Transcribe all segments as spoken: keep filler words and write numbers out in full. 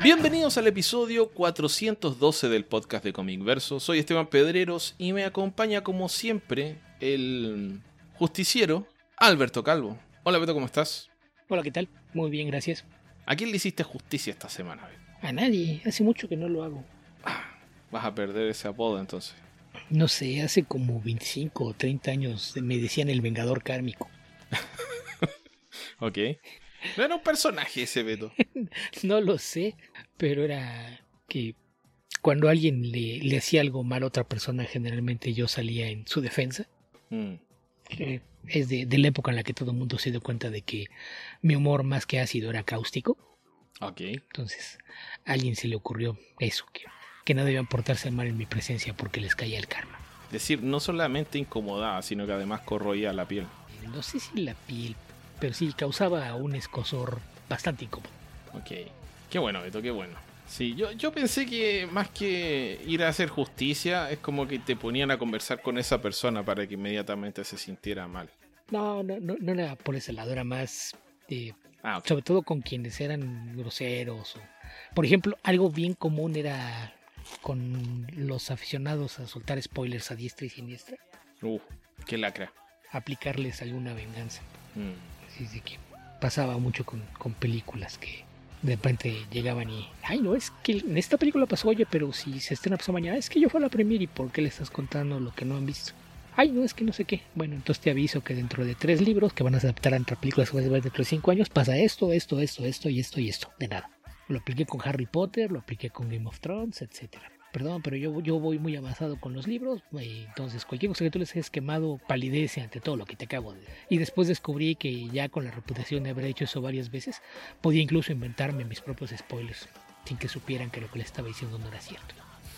Bienvenidos al episodio cuatrocientos doce del podcast de Comic Verso. Soy Esteban Pedreros y me acompaña como siempre el justiciero Alberto Calvo. Hola Beto, ¿cómo estás? Hola, ¿qué tal? Muy bien, gracias. ¿A quién le hiciste justicia esta semana, Beto? A nadie, hace mucho que no lo hago. Ah, vas a perder ese apodo entonces. No sé, hace como veinticinco o treinta años me decían el Vengador Kármico. Ok. No era un personaje ese, Beto. No lo sé, pero era que cuando alguien le, le hacía algo mal a otra persona, generalmente yo salía en su defensa. Mm. Que es de, de la época en la que todo el mundo se dio cuenta de que mi humor más que ácido era cáustico. Ok. Entonces a alguien se le ocurrió eso, que, que no debían portarse mal en mi presencia porque les caía el karma. Es decir, no solamente incomodaba, sino que además corroía la piel. No sé si la piel, pero sí causaba un escozor bastante incómodo. Ok. Qué bueno, Beto, qué bueno. Sí, yo, yo pensé que más que ir a hacer justicia, es como que te ponían a conversar con esa persona para que inmediatamente se sintiera mal. No, no, no, no era por ese lado, era más, eh, Ah, ok. sobre todo con quienes eran groseros. O, por ejemplo, algo bien común era con los aficionados a soltar spoilers a diestra y siniestra, Uh, qué lacra. aplicarles alguna venganza. Mm. Así de que pasaba mucho con, con películas que de repente llegaban y, ay, no, es que en esta película pasó, oye, pero si se estrena pasado mañana, es que yo fui a la premiere y ¿por qué le estás contando lo que no han visto? Ay, no, es que no sé qué. Bueno, entonces te aviso que dentro de tres libros que van a adaptar entre películas que van a ver dentro de cinco años pasa esto, esto, esto, esto y esto y esto. De nada. Lo apliqué con Harry Potter, lo apliqué con Game of Thrones, etcétera. Perdón, pero yo, yo voy muy avanzado con los libros, y entonces cualquier cosa que tú les hayas quemado palidece ante todo lo que te acabo de decir. Y después descubrí que ya con la reputación de haber hecho eso varias veces, podía incluso inventarme mis propios spoilers, sin que supieran que lo que les estaba diciendo no era cierto.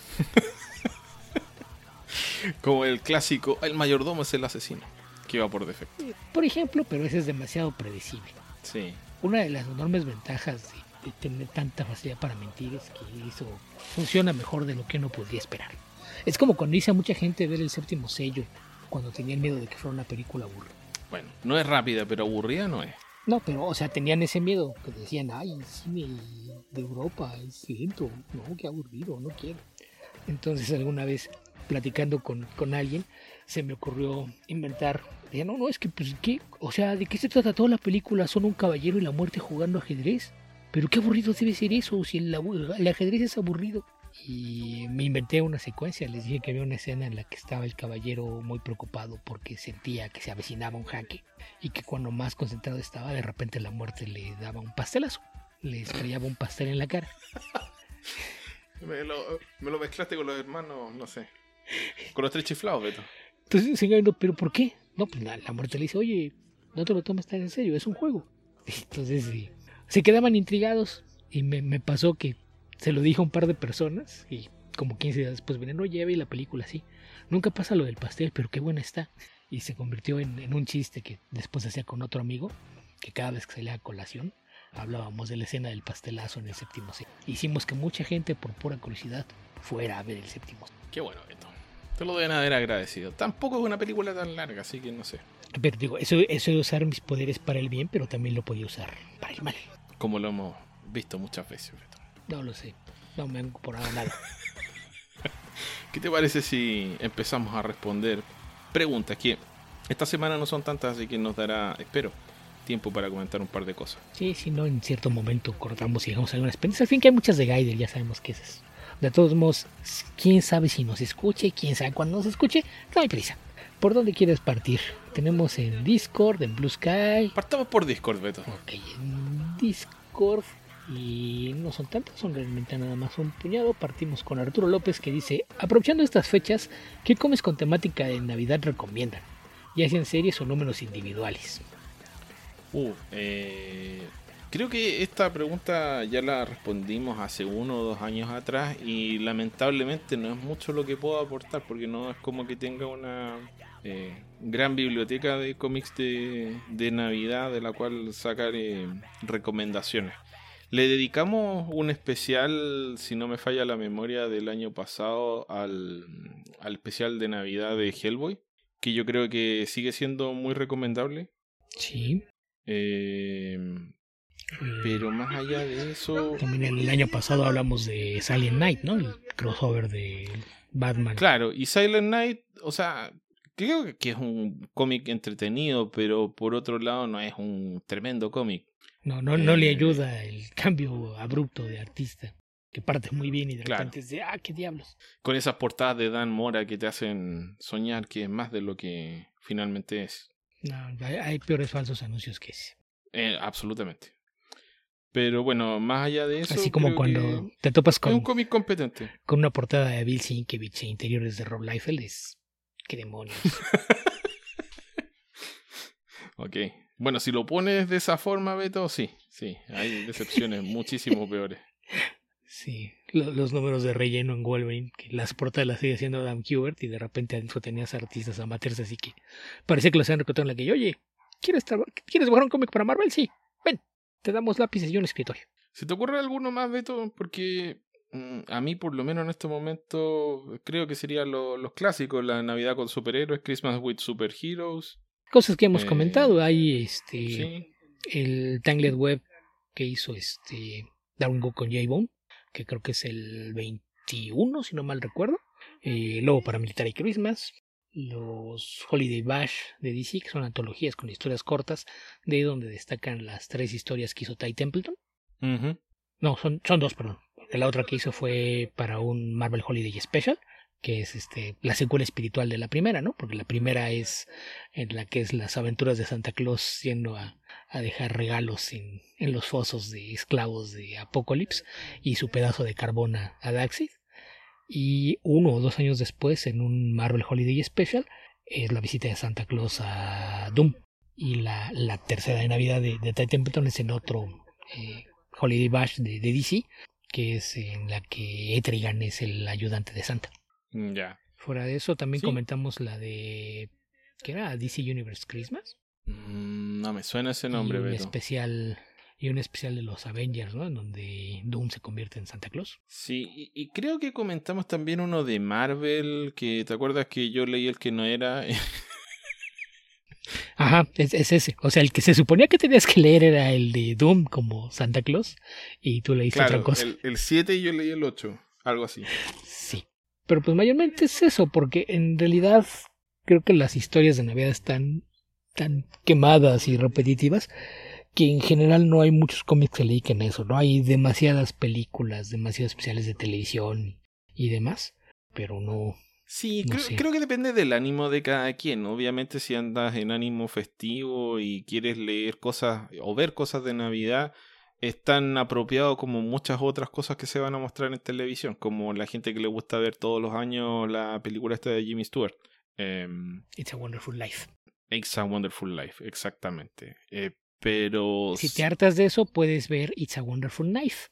Como el clásico, el mayordomo es el asesino, que va por defecto. Eh, Por ejemplo, pero ese es demasiado predecible. Sí. Una de las enormes ventajas de, de tener tanta facilidad para mentir es que eso funciona mejor de lo que uno podría esperar. Es como cuando hice a mucha gente ver El Séptimo Sello, cuando tenían miedo de que fuera una película aburrida. Bueno, no es rápida, pero aburrida no es. No, pero, o sea, tenían ese miedo, que decían, ay, el cine de Europa es lento, no, qué aburrido, no quiero. Entonces, alguna vez, platicando con, con alguien, se me ocurrió inventar, decía, no, no, es que, pues, ¿qué? O sea, ¿de qué se trata toda la película? Son un caballero y la muerte jugando ajedrez. Pero qué aburrido debe ser eso, si el, abu- el ajedrez es aburrido. Y me inventé una secuencia, les dije que había una escena en la que estaba el caballero muy preocupado porque sentía que se avecinaba un jaque y que cuando más concentrado estaba, de repente la muerte le daba un pastelazo, le estrellaba un pastel en la cara. Me lo, me lo mezclaste con los hermanos, no sé. Con los tres chiflados, Beto. Entonces, señor, no, ¿pero por qué? No, pues la, la muerte le dice, oye, no te lo tomes tan en serio, es un juego. Entonces, sí, se quedaban intrigados y me, me pasó que se lo dije a un par de personas y como quince días después vienen, no, ya vi la película así. Nunca pasa lo del pastel, pero qué buena está. Y se convirtió en, en un chiste que después hacía con otro amigo, que cada vez que salía a colación hablábamos de la escena del pastelazo en el séptimo sello. Hicimos que mucha gente, por pura curiosidad, fuera a ver el séptimo sello. Qué bueno, Beto. Te lo deben haber agradecido. Tampoco es una película tan larga, así que no sé. Pero digo, eso, eso de usar mis poderes para el bien, pero también lo podía usar para el mal. Como lo hemos visto muchas veces, Beto. No lo sé, no me han incorporado nada. ¿Qué te parece si empezamos a responder preguntas que esta semana no son tantas, así que nos dará, espero, tiempo para comentar un par de cosas? Sí, si no, en cierto momento cortamos y dejamos algunas pendientes. Al fin que hay muchas de Gaider, ya sabemos que es eso. De todos modos, quién sabe si nos escuche, quién sabe cuándo nos escuche, no hay prisa. ¿Por dónde quieres partir? Tenemos en Discord, en Blue Sky. Partamos por Discord, Beto. Ok, en Discord. Y no son tantas, son realmente nada más un puñado. Partimos con Arturo López que dice, aprovechando estas fechas, ¿qué comes con temática de Navidad recomiendan? Ya sean series o números individuales. Uh, eh, creo que esta pregunta ya la respondimos hace uno o dos años atrás y lamentablemente no es mucho lo que puedo aportar porque no es como que tenga una eh, gran biblioteca de cómics de, de Navidad de la cual sacar eh, recomendaciones. Le dedicamos un especial, si no me falla la memoria, del año pasado al, al especial de Navidad de Hellboy, que yo creo que sigue siendo muy recomendable. Sí. Eh, Pero más allá de eso... También el año pasado hablamos de Silent Night, ¿no? El crossover de Batman. Claro, y Silent Night, o sea, creo que es un cómic entretenido, pero por otro lado no es un tremendo cómic. No, no, no eh... le ayuda el cambio abrupto de artista, que parte muy bien y de claro. repente es de, ah, qué diablos. Con esas portadas de Dan Mora que te hacen soñar que es más de lo que finalmente es. No, hay, hay peores falsos anuncios que ese. Eh, absolutamente. Pero bueno, más allá de eso... Así como cuando te topas con... Es un cómic competente. Con una portada de Bill Sienkiewicz e interiores de Rob Liefeld, es... ¡Qué demonios! Ok. Bueno, si lo pones de esa forma, Beto, sí. Sí, hay decepciones muchísimo peores. Sí, los números de relleno en Wolverine, que las portadas las sigue haciendo Adam Kubert y de repente adentro tenías artistas amateurs, así que parecía que los habían reclutado en la que, oye, ¿quieres, ¿quieres jugar un cómic para Marvel? Sí, ven, te damos lápices y un escritorio. ¿Se te ocurre alguno más, Beto? Porque mmm, a mí, por lo menos en este momento, creo que serían lo, los clásicos, la Navidad con superhéroes, Christmas with Superheroes. Cosas que hemos eh, comentado, hay este ¿sí? el Tangled Web que hizo este Darwin Cook con J-Bone, que creo que es el veintiuno, si no mal recuerdo. Eh, Lobo Paramilitar y Christmas. Los Holiday Bash de D C, que son antologías con historias cortas, de donde destacan las tres historias que hizo Ty Templeton. Uh-huh. No, son, son dos, perdón. La otra que hizo fue para un Marvel Holiday Special, que es este la secuela espiritual de la primera, ¿no? Porque la primera es en la que es las aventuras de Santa Claus yendo a, a dejar regalos en, en los fosos de esclavos de Apocalypse y su pedazo de carbón a, a Darkseid. Y uno o dos años después, en un Marvel Holiday Special, es la visita de Santa Claus a Doom. Y la, la tercera de Navidad de, de Ty Templeton es en otro eh, Holiday Bash de, de D C, que es en la que Etrigan es el ayudante de Santa. Ya. Yeah. Fuera de eso, también ¿sí? comentamos la de... ¿qué era? D C Universe Christmas. Mm, no me suena ese nombre, y un Beto. especial Y un especial de los Avengers, ¿no? En donde Doom se convierte en Santa Claus. Sí, y, y creo que comentamos también uno de Marvel, que te acuerdas que yo leí el que no era... Ajá, es, es ese. O sea, el que se suponía que tenías que leer era el de Doom como Santa Claus y tú leíste claro, otra cosa. el siete y yo leí el ocho, algo así. Sí, pero pues mayormente es eso, porque en realidad creo que las historias de Navidad están tan quemadas y repetitivas que en general no hay muchos cómics que le dediquen a eso, ¿no? Hay demasiadas películas, demasiados especiales de televisión y demás, pero no... Sí, no creo, sé. creo que depende del ánimo de cada quien. Obviamente si andas en ánimo festivo y quieres leer cosas o ver cosas de Navidad, es tan apropiado como muchas otras cosas que se van a mostrar en televisión, como la gente que le gusta ver todos los años la película esta de Jimmy Stewart. Eh, It's a Wonderful Life. It's a Wonderful Life, exactamente. Eh, pero... Si te hartas de eso, puedes ver It's a Wonderful Knife.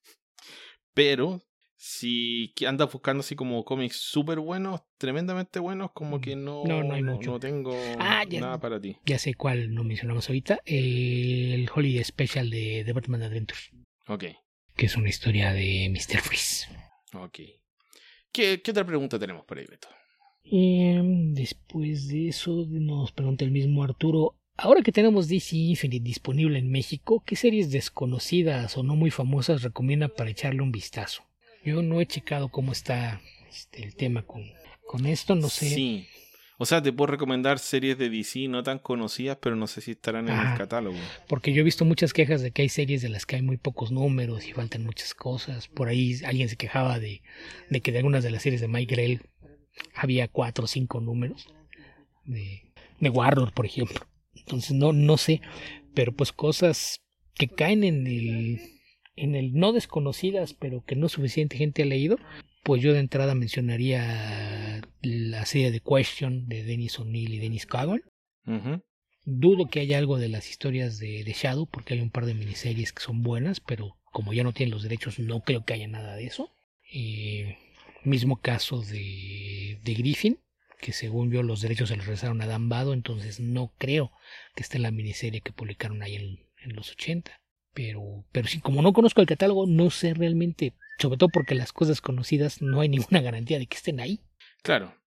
Pero... si andas buscando así como cómics súper buenos, tremendamente buenos, como que no, no, no, hay no, mucho. no tengo ah, ya, nada para ti. Ya sé cuál no mencionamos ahorita. El Holiday Special de, de Batman Adventures. Ok. Que es una historia de mister Freeze. Ok. ¿Qué, qué otra pregunta tenemos por ahí, Beto? Eh, después de eso nos pregunta el mismo Arturo. Ahora que tenemos D C Infinite disponible en México, ¿qué series desconocidas o no muy famosas recomienda para echarle un vistazo? Yo no he checado cómo está este, el tema con, con esto, no sé. Sí, o sea, te puedo recomendar series de D C no tan conocidas, pero no sé si estarán en Ajá, el catálogo. Porque yo he visto muchas quejas de que hay series de las que hay muy pocos números y faltan muchas cosas. Por ahí alguien se quejaba de, de que de algunas de las series de Mike Grell había cuatro o cinco números. De, de Warlord, por ejemplo. Entonces no, no sé, pero pues cosas que caen en el... en el no desconocidas, pero que no suficiente gente ha leído, pues yo de entrada mencionaría la serie de Question de Dennis O'Neil y Dennis Cowan. Uh-huh. Dudo que haya algo de las historias de, de Shadow, porque hay un par de miniseries que son buenas, pero como ya no tienen los derechos, no creo que haya nada de eso. Eh, mismo caso de, de Griffin, que según yo los derechos se los regresaron a Dan Vado, entonces no creo que esté en la miniserie que publicaron ahí en, en los ochenta. Pero, pero sí, como no conozco el catálogo, no sé realmente, sobre todo porque las cosas conocidas no hay ninguna garantía de que estén ahí. Claro.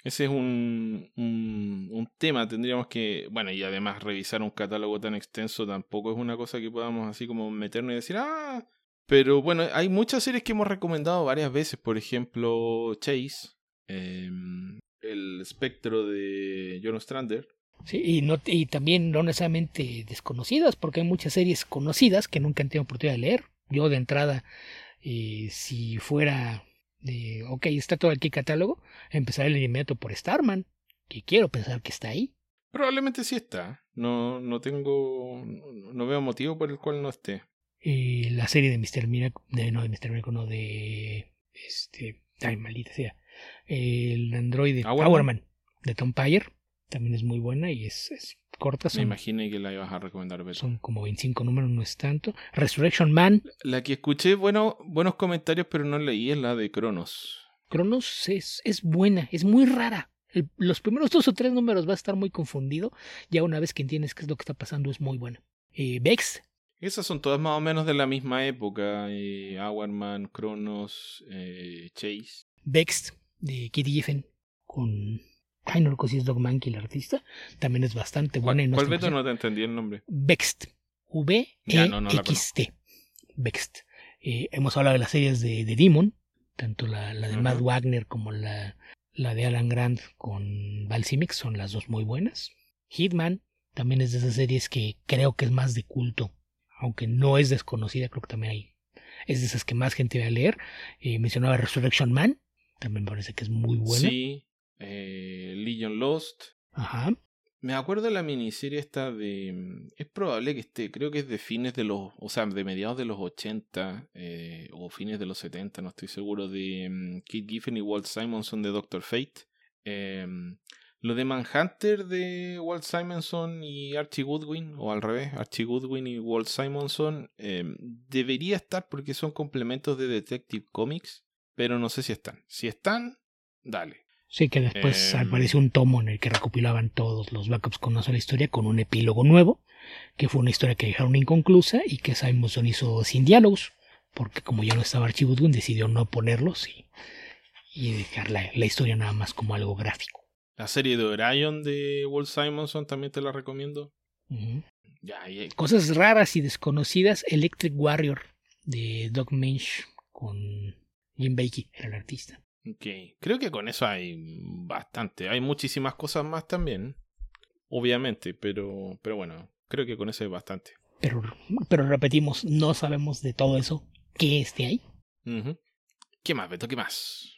Ese es un, un, un tema, tendríamos que, bueno, y además revisar un catálogo tan extenso tampoco es una cosa que podamos así como meternos y decir, ah, pero bueno, hay muchas series que hemos recomendado varias veces, por ejemplo, Chase, eh, El espectro de John Ostrander. Sí, y, no, y también no necesariamente desconocidas, porque hay muchas series conocidas que nunca han tenido oportunidad de leer. Yo de entrada, eh, si fuera de, ok, está todo aquí catálogo, empezaré el inmediato por Starman, que quiero pensar que está ahí. Probablemente sí está, no, no tengo, no, no veo motivo por el cual no esté. Eh, la serie de mister Miracle, de, no de mister Miracle, no de, este, ay, maldita sea, el androide Hourman, Hourman de Tom Payer, también es muy buena y es, es corta. Son, me imaginé que la ibas a recomendar, Beto. Son como veinticinco números, no es tanto. Resurrection Man. La que escuché, bueno, buenos comentarios, pero no leí, es la de Cronos. Cronos es, es buena, es muy rara. El, los primeros dos o tres números va a estar muy confundido. Ya una vez que entiendes qué es lo que está pasando, es muy buena. Eh, Vex. Esas son todas más o menos de la misma época. Eh, Hourman, Cronos, eh, Chase. Vex de Kitty Giffen con... Ay, no recuerdo si es Dog Monkey el artista. También es bastante buena. ¿Cuál, y no ¿cuál es Beto? No te entendí el nombre. Vext. V E X T. Vext. Eh, hemos hablado de las series de, de Demon. Tanto la, la de uh-huh. Matt Wagner como la, la de Alan Grant con Val Simic. Son las dos muy buenas. Hitman también es de esas series que creo que es más de culto. Aunque no es desconocida, creo que también hay. Es de esas que más gente va a leer. Eh, mencionaba Resurrection Man. También me parece que es muy buena. Sí. Eh, Legion Lost. Ajá. Me acuerdo de la miniserie esta de... Es probable que esté, creo que es de fines de los... O sea, de mediados de los ochenta eh, o fines de los setenta, no estoy seguro, de um, Kit Giffen y Walt Simonson de Doctor Fate. Eh, lo de Manhunter de Walt Simonson y Archie Goodwin, o al revés, Archie Goodwin y Walt Simonson, eh, debería estar porque son complementos de Detective Comics, pero no sé si están. Si están, dale. Sí, que después eh, apareció un tomo en el que recopilaban todos los backups con una sola historia, con un epílogo nuevo, que fue una historia que dejaron inconclusa y que Simonson hizo sin diálogos, porque como ya no estaba Archie Goodwin, decidió no ponerlos y, y dejar la, la historia nada más como algo gráfico. La serie de Orion de Walt Simonson también te la recomiendo. Uh-huh. Ya, ya. Cosas raras y desconocidas, Electric Warrior de Doug Mensch con Jim Bakey, era el artista. Ok, creo que con eso hay bastante. Hay muchísimas cosas más también, obviamente, pero, pero bueno, creo que con eso hay bastante. Pero, pero repetimos, no sabemos de todo eso que esté ahí. Uh-huh. ¿Qué más, Beto? ¿Qué más?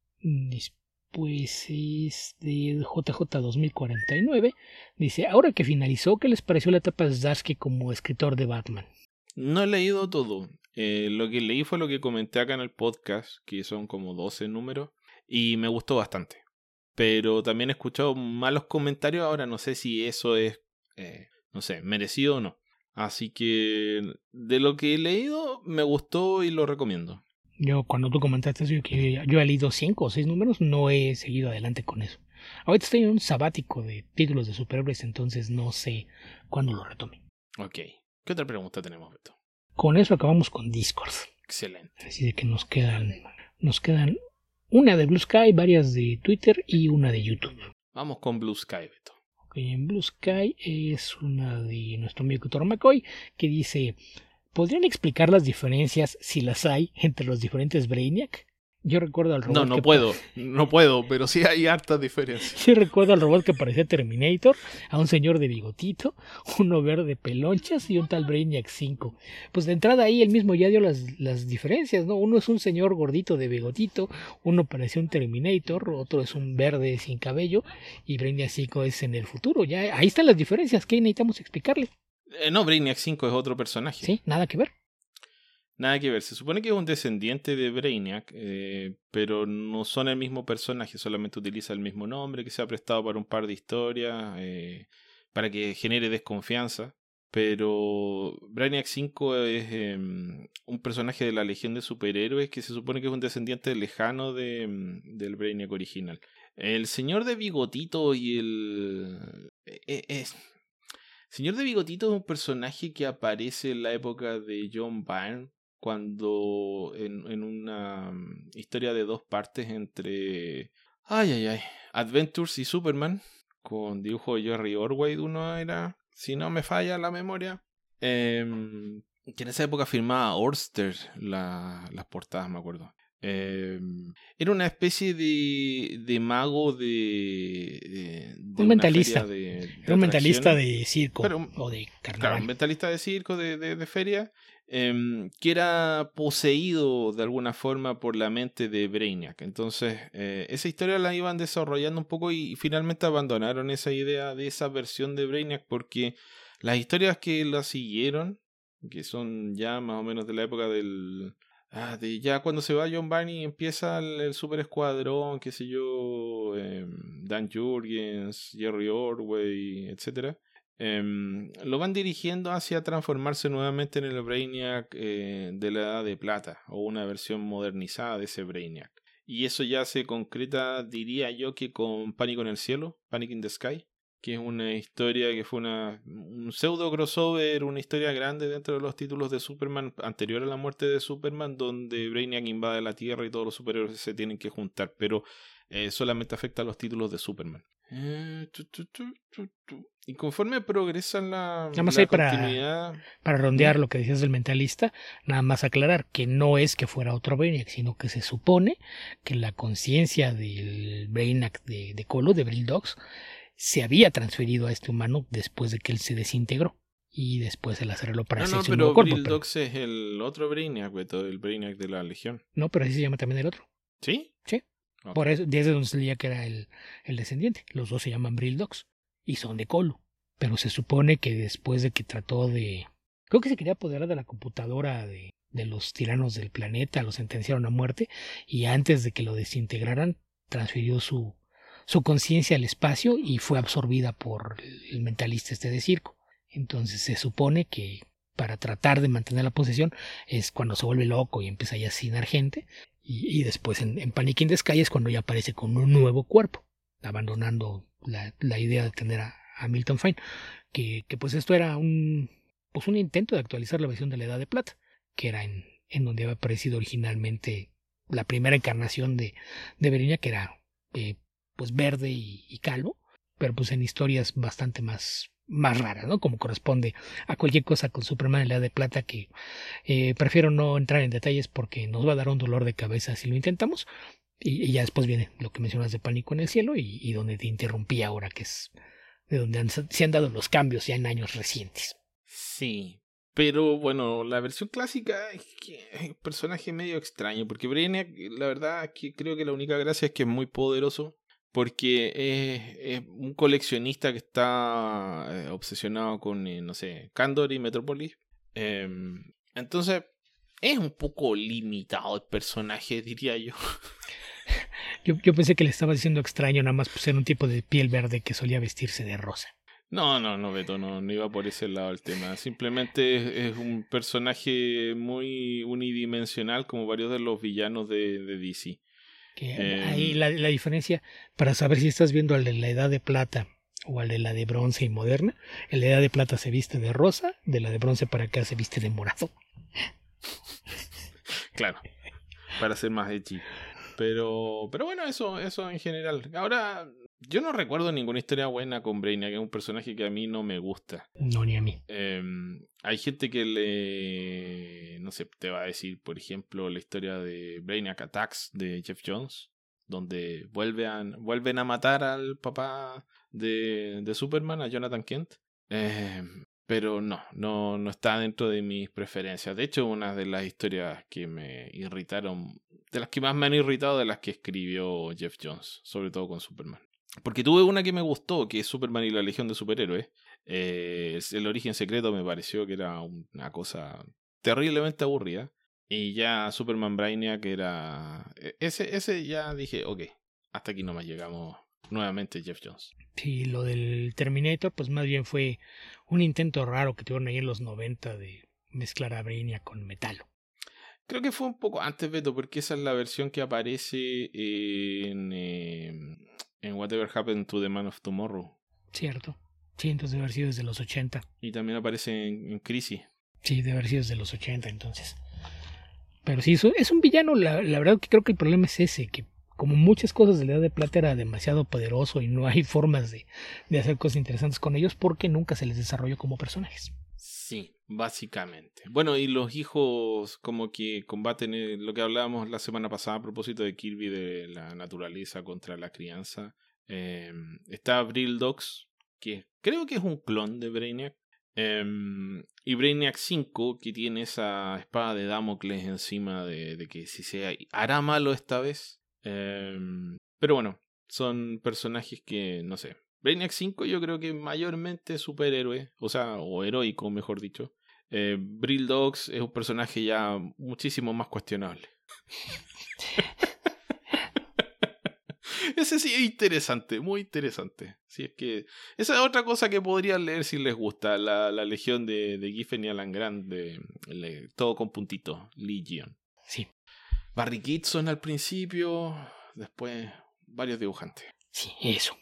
Después es de J J dos mil cuarenta y nueve. Dice, ahora que finalizó, ¿qué les pareció la etapa de Zdarsky como escritor de Batman? No he leído todo. Eh, lo que leí fue lo que comenté acá en el podcast, que son como doce números. Y me gustó bastante. Pero también he escuchado malos comentarios. Ahora no sé si eso es, eh, no sé, merecido o no. Así que de lo que he leído, me gustó y lo recomiendo. Yo cuando tú comentaste eso, yo, que yo he leído cinco o seis números, no he seguido adelante con eso. Ahorita estoy en un sabático de títulos de superhéroes, entonces no sé cuándo lo retome. Ok. ¿Qué otra pregunta tenemos, Beto? Con eso acabamos con Discord. Excelente. Así de que nos quedan... Nos quedan... Una de Blue Sky, varias de Twitter y una de YouTube. Vamos con Blue Sky, Beto. Ok, en Blue Sky es una de nuestro amigo Thor McCoy que dice: ¿podrían explicar las diferencias, si las hay, entre los diferentes Brainiac? Yo recuerdo al robot. No, no que puedo, pa- no puedo, pero sí hay hartas diferencias. Sí recuerdo al robot que parecía Terminator, a un señor de bigotito, uno verde pelonchas y un tal Brainiac cinco. Pues de entrada ahí él mismo ya dio las, las diferencias, ¿no? Uno es un señor gordito de bigotito, uno parecía un Terminator, otro es un verde sin cabello y Brainiac cinco es en el futuro. Ya ahí están las diferencias, ¿qué necesitamos explicarle? Eh, no, Brainiac cinco es otro personaje. Sí, nada que ver. Nada que ver, se supone que es un descendiente de Brainiac, eh, pero no son el mismo personaje, solamente utiliza el mismo nombre que se ha prestado para un par de historias, eh, para que genere desconfianza. Pero Brainiac cinco es eh, un personaje de la Legión de Superhéroes que se supone que es un descendiente lejano de, del Brainiac original. El señor de bigotito y el... Eh, eh, señor de bigotito es un personaje que aparece en la época de John Byrne, cuando en, en una historia de dos partes entre... Ay, ay, ay. Adventures y Superman, con dibujo de Jerry Ordway, uno era, si no me falla la memoria, eh, que en esa época firmaba Orster la, las portadas, me acuerdo. Eh, era una especie de, de mago de, de, de un mentalista. De, de era un mentalista de circo Pero, o de carnaval. Claro, un mentalista de circo, de, de, de feria, eh, que era poseído de alguna forma por la mente de Brainiac. Entonces, eh, esa historia la iban desarrollando un poco y, y finalmente abandonaron esa idea de esa versión de Brainiac porque las historias que la siguieron, que son ya más o menos de la época del... Ah, de ya cuando se va John Byrne y empieza el, el super escuadrón, qué sé yo, eh, Dan Jurgens, Jerry Ordway, etcétera, eh, lo van dirigiendo hacia transformarse nuevamente en el Brainiac eh, de la Edad de Plata, o una versión modernizada de ese Brainiac. Y eso ya se concreta, diría yo, que con Pánico en el Cielo, Panic in the Sky, que es una historia que fue una un pseudo crossover, una historia grande dentro de los títulos de Superman anterior a la muerte de Superman, donde Brainiac invade la Tierra y todos los superhéroes se tienen que juntar, pero eh, solamente afecta a los títulos de Superman. Eh, tu, tu, tu, tu, tu. Y conforme progresa la, nada más la hay continuidad... Para, para rondear lo que decías del mentalista, nada más aclarar que no es que fuera otro Brainiac, sino que se supone que la conciencia del Brainiac de, de Colo, de Brill Dogs, se había transferido a este humano después de que él se desintegró y después se las arregló para no, hacerse no, un nuevo pero cuerpo. Brill Dogs es el otro Brainiac, Beto, el Brainiac de la Legión. No, pero así se llama también el otro. ¿Sí? Sí. Okay. Por eso, desde donde se leía que era el, el descendiente. Los dos se llaman Brill Dogs y son de Colo. Pero se supone que después de que trató de... Creo que se quería apoderar de la computadora de, de los tiranos del planeta, lo sentenciaron a muerte y antes de que lo desintegraran transfirió su... su conciencia al espacio y fue absorbida por el mentalista este de circo. Entonces se supone que para tratar de mantener la posesión es cuando se vuelve loco y empieza ya a asesinar gente y, y después en, en Panic in the Sky es cuando ya aparece con un nuevo cuerpo, abandonando la, la idea de tener a, a Milton Fine, que, que pues esto era un, pues un intento de actualizar la versión de la Edad de Plata, que era en, en donde había aparecido originalmente la primera encarnación de, de Brainiac, que era eh, pues verde y, y calvo, pero pues en historias bastante más, más raras, ¿no? Como corresponde a cualquier cosa con Superman en la Edad de Plata, que eh, prefiero no entrar en detalles porque nos va a dar un dolor de cabeza si lo intentamos. Y, y ya después viene lo que mencionas de Pánico en el Cielo y, y donde te interrumpí ahora, que es de donde han, se han dado los cambios ya en años recientes. Sí, pero bueno, la versión clásica es que es un personaje medio extraño, porque Brainiac, la verdad es que creo que la única gracia es que es muy poderoso, porque es, es un coleccionista que está eh, obsesionado con, eh, no sé, Kandor y Metropolis. Eh, entonces, es un poco limitado el personaje, diría yo. Yo, yo pensé que le estaba diciendo extraño nada más por ser un tipo de piel verde que solía vestirse de rosa. No, no, no, Beto, no, no iba por ese lado el tema. Simplemente es, es un personaje muy unidimensional como varios de los villanos de, de D C. Que eh, ahí la, la diferencia para saber si estás viendo al de la Edad de Plata o al de la de bronce y moderna. El de la Edad de Plata se viste de rosa, de la de bronce para acá se viste de morado. Claro, para ser más edgy. Pero, pero bueno, eso, eso en general. Ahora, yo no recuerdo ninguna historia buena con Brainiac, que es un personaje que a mí no me gusta. No, ni a mí. Eh, hay gente que le... No sé, te va a decir, por ejemplo, la historia de Brainiac Attacks de Jeff Jones, donde vuelven, vuelven a matar al papá de, de Superman, a Jonathan Kent. Eh, pero no, no, no está dentro de mis preferencias. De hecho, una de las historias que me irritaron, de las que más me han irritado, de las que escribió Jeff Jones, sobre todo con Superman. Porque tuve una que me gustó, que es Superman y la Legión de Superhéroes. Eh, el origen secreto me pareció que era una cosa terriblemente aburrida. Y ya Superman Brainiac era... Ese, ese ya dije, ok, hasta aquí nomás llegamos. Nuevamente Jeff Jones. Sí, lo del Terminator pues más bien fue un intento raro que tuvieron ahí en los noventa de mezclar a Brainiac con Metalo. Creo que fue un poco antes, Beto, porque esa es la versión que aparece en, eh, en Whatever Happened to the Man of Tomorrow. Cierto. Sí, entonces debe haber sido desde los ochenta. Y también aparece en, en Crisis. Sí, debe haber sido desde los ochenta entonces. Pero sí, eso es un villano, la, la verdad que creo que el problema es ese, que como muchas cosas de la Edad de Plata era demasiado poderoso y no hay formas de, de hacer cosas interesantes con ellos porque nunca se les desarrolló como personajes. Sí, básicamente. Bueno, y los hijos como que combaten eh, lo que hablábamos la semana pasada a propósito de Kirby, de la naturaleza contra la crianza. Eh, está Brildox, que creo que es un clon de Brainiac. Eh, y Brainiac cinco, que tiene esa espada de Damocles encima de, de que si se hará malo esta vez. Eh, pero bueno, son personajes que, no sé. Brainiac cinco yo creo que mayormente superhéroe, o sea, o heroico, mejor dicho. Eh, Brildox es un personaje ya muchísimo más cuestionable. Ese sí es interesante, muy interesante. Sí, es que esa es otra cosa que podrían leer si les gusta. La, la legión de, de Giffen y Alan Grant, de, de, todo con puntitos, Legion. Sí. Barry Kitson al principio, después varios dibujantes. Sí, eso.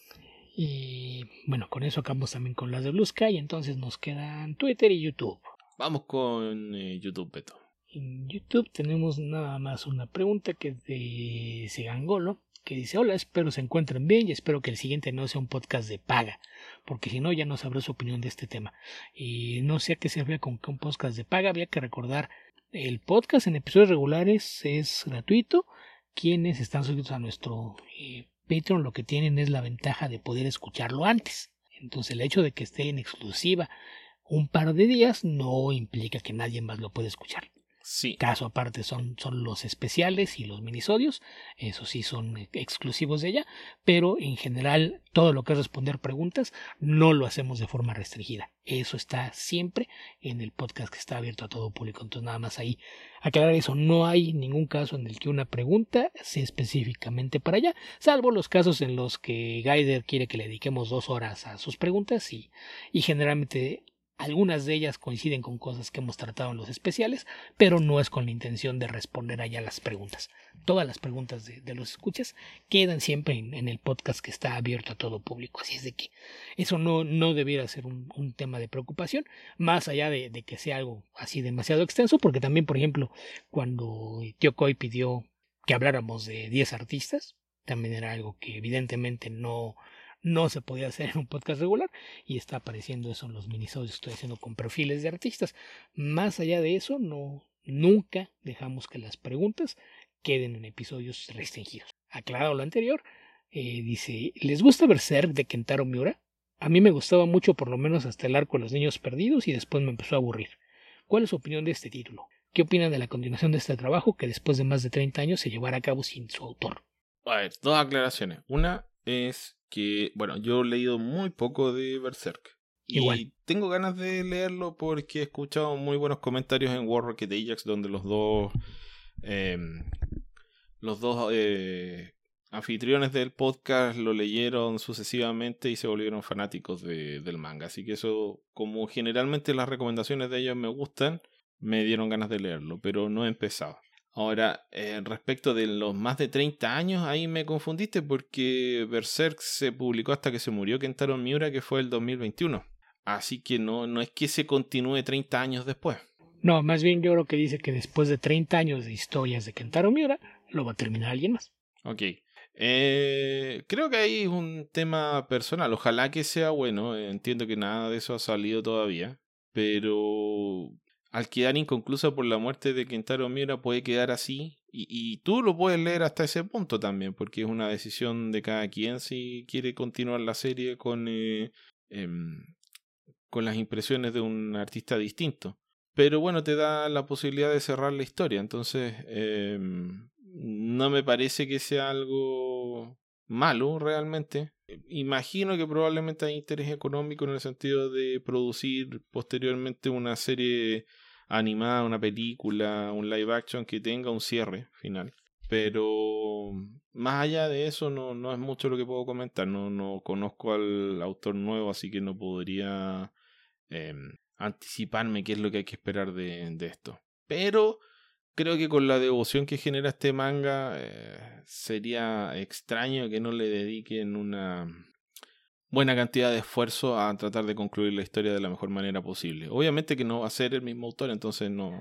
Y bueno, con eso acabamos también con las de Blue Sky, entonces nos quedan Twitter y YouTube. Vamos con eh, YouTube, Beto. En YouTube tenemos nada más una pregunta que es de Segangolo, que dice: hola, espero se encuentren bien y espero que el siguiente no sea un podcast de paga, porque si no ya no sabré su opinión de este tema. Y no sé a qué se refiere con que un podcast de paga. Había que recordar, el podcast en episodios regulares es gratuito. Quienes están suscritos a nuestro eh, Patreon lo que tienen es la ventaja de poder escucharlo antes. Entonces el hecho de que esté en exclusiva un par de días no implica que nadie más lo pueda escuchar. Sí. Caso aparte son, son los especiales y los minisodios, esos sí son exclusivos de ella, pero en general todo lo que es responder preguntas no lo hacemos de forma restringida. Eso está siempre en el podcast que está abierto a todo público. Entonces nada más ahí aclarar eso. No hay ningún caso en el que una pregunta sea específicamente para allá, salvo los casos en los que Gaider quiere que le dediquemos dos horas a sus preguntas y, y generalmente algunas de ellas coinciden con cosas que hemos tratado en los especiales, pero no es con la intención de responder allá las preguntas. Todas las preguntas de, de los escuchas quedan siempre en, en el podcast que está abierto a todo público. Así es de que eso no, no debiera ser un, un tema de preocupación, más allá de, de que sea algo así demasiado extenso, porque también, por ejemplo, cuando Tío Coy pidió que habláramos de diez artistas, también era algo que evidentemente no... no se podía hacer en un podcast regular y está apareciendo eso en los minisodios que estoy haciendo con perfiles de artistas. Más allá de eso, no, nunca dejamos que las preguntas queden en episodios restringidos. Aclarado lo anterior, eh, dice: ¿les gusta Berserk de Kentaro Miura? A mí me gustaba mucho, por lo menos hasta el arco de los niños perdidos, y después me empezó a aburrir. ¿Cuál es su opinión de este título? ¿Qué opinan de la continuación de este trabajo que después de más de treinta años se llevará a cabo sin su autor? A ver, dos aclaraciones. Una es que, bueno, yo he leído muy poco de Berserk. Igual. Y tengo ganas de leerlo porque he escuchado muy buenos comentarios en War Rocket Ajax, donde los dos eh, los dos eh, anfitriones del podcast lo leyeron sucesivamente y se volvieron fanáticos de, del manga. Así que eso, como generalmente las recomendaciones de ellos me gustan, me dieron ganas de leerlo, pero no he empezado. Ahora, eh, respecto de los más de treinta años, ahí me confundiste porque Berserk se publicó hasta que se murió Kentaro Miura, que fue el dos mil veintiuno. Así que no, no es que se continúe treinta años después. No, más bien yo creo que dice que después de treinta años de historias de Kentaro Miura, lo va a terminar alguien más. Ok. Eh, creo que ahí es un tema personal. Ojalá que sea bueno. Entiendo que nada de eso ha salido todavía. Pero al quedar inconclusa por la muerte de Kentaro Miura puede quedar así. Y, y tú lo puedes leer hasta ese punto también, porque es una decisión de cada quien si quiere continuar la serie con, eh, eh, con las impresiones de un artista distinto. Pero bueno, te da la posibilidad de cerrar la historia. Entonces, eh, no me parece que sea algo malo realmente. Imagino que probablemente hay interés económico en el sentido de producir posteriormente una serie animada, una película, un live action que tenga un cierre final. Pero más allá de eso no, no es mucho lo que puedo comentar. No, no conozco al autor nuevo, así que no podría eh, anticiparme qué es lo que hay que esperar de, de esto. Pero creo que con la devoción que genera este manga, eh, sería extraño que no le dediquen una buena cantidad de esfuerzo a tratar de concluir la historia de la mejor manera posible. Obviamente que no va a ser el mismo autor, entonces no,